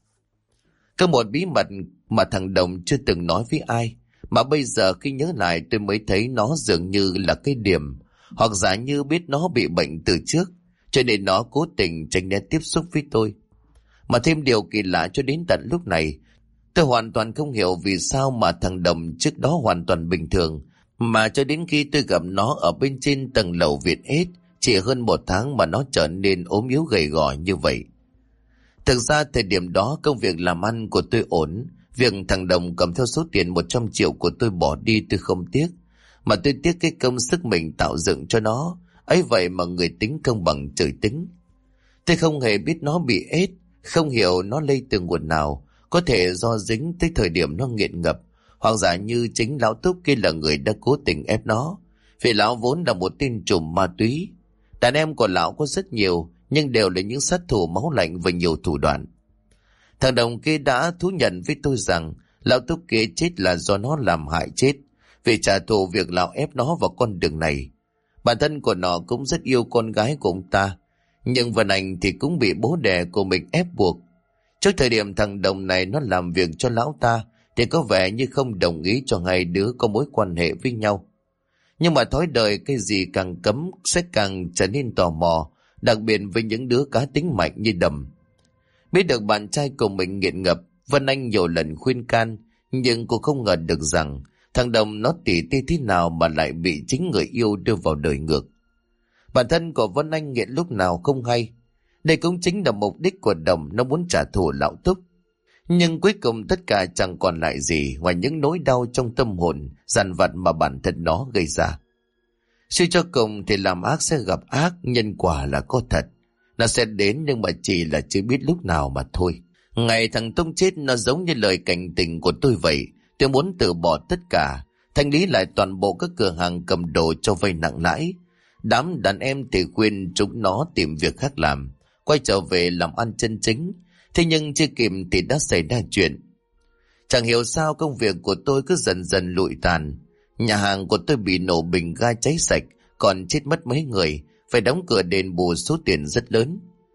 Có một bí mật mà thằng Đồng chưa từng nói với ai, mà bây giờ khi nhớ lại tôi mới thấy nó dường như là cái điểm, hoặc giả như biết nó bị bệnh từ trước, cho nên nó cố tình tránh né tiếp xúc với tôi. Mà thêm điều kỳ lạ cho đến tận lúc này, tôi hoàn toàn không hiểu vì sao mà thằng Đồng trước đó hoàn toàn bình thường, mà cho đến khi tôi gặp nó ở bên trên tầng lầu Việt Ết, chỉ hơn 1 tháng mà nó trở nên ốm yếu gầy gò như vậy. Thực ra thời điểm đó công việc làm ăn của tôi ổn. Việc thằng Đồng cầm theo số tiền 100 triệu của tôi bỏ đi tôi không tiếc, mà tôi tiếc cái công sức mình tạo dựng cho nó. Ấy vậy mà người tính không bằng trời tính. Tôi không hề biết nó bị ết, không hiểu nó lây từ nguồn nào, có thể do dính tới thời điểm nó nghiện ngập, hoặc giả như chính lão Túc kia là người đã cố tình ép nó, vì lão vốn là một tên trùm ma túy. Đàn em của lão có rất nhiều, nhưng đều là những sát thủ máu lạnh và nhiều thủ đoạn. Thằng Đồng kia đã thú nhận với tôi rằng lão Túc kia chết là do nó làm hại chết, vì trả thù việc lão ép nó vào con đường này. Bản thân của nó cũng rất yêu con gái của ông ta, nhưng Vân Anh thì cũng bị bố đẻ của mình ép buộc. Trước thời điểm thằng Đồng này nó làm việc cho lão ta thì có vẻ như không đồng ý cho hai đứa có mối quan hệ với nhau. Nhưng mà thói đời cái gì càng cấm sẽ càng trở nên tò mò, đặc biệt với những đứa cá tính mạnh như Đầm. Biết được bạn trai của mình nghiện ngập, Vân Anh nhiều lần khuyên can, nhưng cô không ngờ được rằng thằng Đồng nó tỉ tê thế nào mà lại bị chính người yêu đưa vào đời ngược. Bản thân của Vân Anh nghiện lúc nào không hay. Đây cũng chính là mục đích của Đồng, nó muốn trả thù lão Túc. Nhưng cuối cùng tất cả chẳng còn lại gì ngoài những nỗi đau trong tâm hồn dằn vặt mà bản thân nó gây ra. Suy cho cùng thì làm ác sẽ gặp ác, nhân quả là có thật. Nó sẽ đến nhưng mà chỉ là chưa biết lúc nào mà thôi. Ngày thằng Tông chết nó giống như lời cảnh tình của tôi vậy. Tôi muốn từ bỏ tất cả, thanh lý lại toàn bộ các cửa hàng cầm đồ cho vay nặng lãi. Đám đàn em thì khuyên chúng nó tìm việc khác làm, quay trở về làm ăn chân chính. Thế nhưng chưa kịp thì đã xảy ra chuyện. Chẳng hiểu sao công việc của tôi cứ dần dần lụi tàn. Nhà hàng của tôi bị nổ bình ga cháy sạch, còn chết mất mấy người, phải đóng cửa đền bù số tiền rất lớn.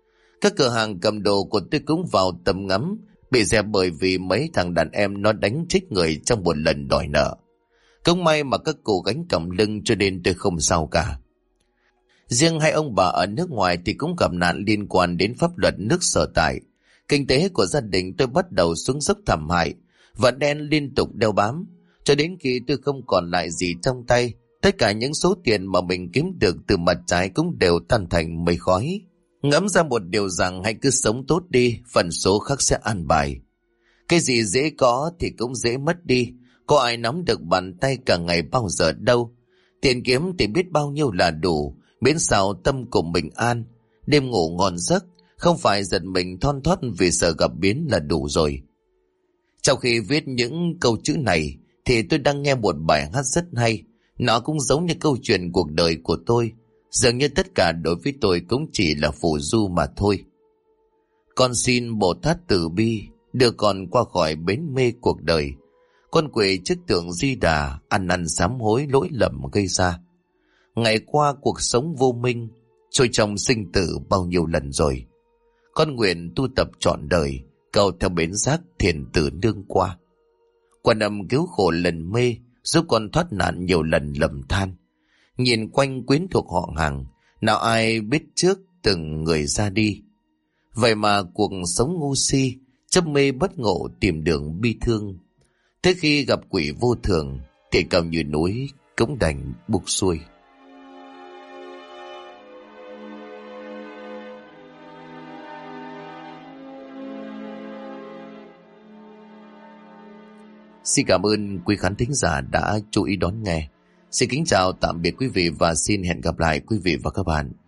Các cửa hàng cầm đồ của tôi cũng vào tầm ngắm, bị dẹp bởi vì mấy thằng đàn em nó đánh chết người trong một lần đòi nợ. Cũng may mà các cụ gánh còng lưng cho nên tôi không sao cả. Riêng hai ông bà ở nước ngoài thì cũng gặp nạn liên quan đến pháp luật nước sở tại. Kinh tế của gia đình tôi bắt đầu xuống dốc thảm hại, và đen liên tục đeo bám, cho đến khi tôi không còn lại gì trong tay. Tất cả những số tiền mà mình kiếm được từ mặt trái cũng đều tan thành mây khói. Ngẫm ra một điều rằng hãy cứ sống tốt đi, phần số khác sẽ an bài. Cái gì dễ có thì cũng dễ mất đi, có ai nắm được bàn tay cả ngày bao giờ đâu. Tiền kiếm thì biết bao nhiêu là đủ, miễn sao tâm cùng bình an, đêm ngủ ngon giấc, không phải giật mình thon thót vì sợ gặp biến là đủ rồi. Trong khi viết những câu chữ này thì tôi đang nghe một bài hát rất hay. Nó cũng giống như câu chuyện cuộc đời của tôi. Dường như tất cả đối với tôi cũng chỉ là phù du mà thôi. Con xin Bồ Tát từ bi đưa con qua khỏi bến mê cuộc đời. Con quỳ trước tượng Di Đà, ăn năn sám hối lỗi lầm gây ra. Ngày qua cuộc sống vô minh, trôi trong sinh tử bao nhiêu lần rồi. Con nguyện tu tập trọn đời, cầu theo bến giác thiền tử nương qua. Quan âm cứu khổ lần mê, giúp con thoát nạn nhiều lần lầm than. Nhìn quanh quyến thuộc họ hàng, nào ai biết trước từng người ra đi. Vậy mà cuộc sống ngu si, chấp mê bất ngộ tìm đường bi thương. Thế khi gặp quỷ vô thường, thì cao như núi cũng đành buông xuôi. Xin cảm ơn quý khán thính giả đã chú ý đón nghe. Xin kính chào tạm biệt quý vị và xin hẹn gặp lại quý vị và các bạn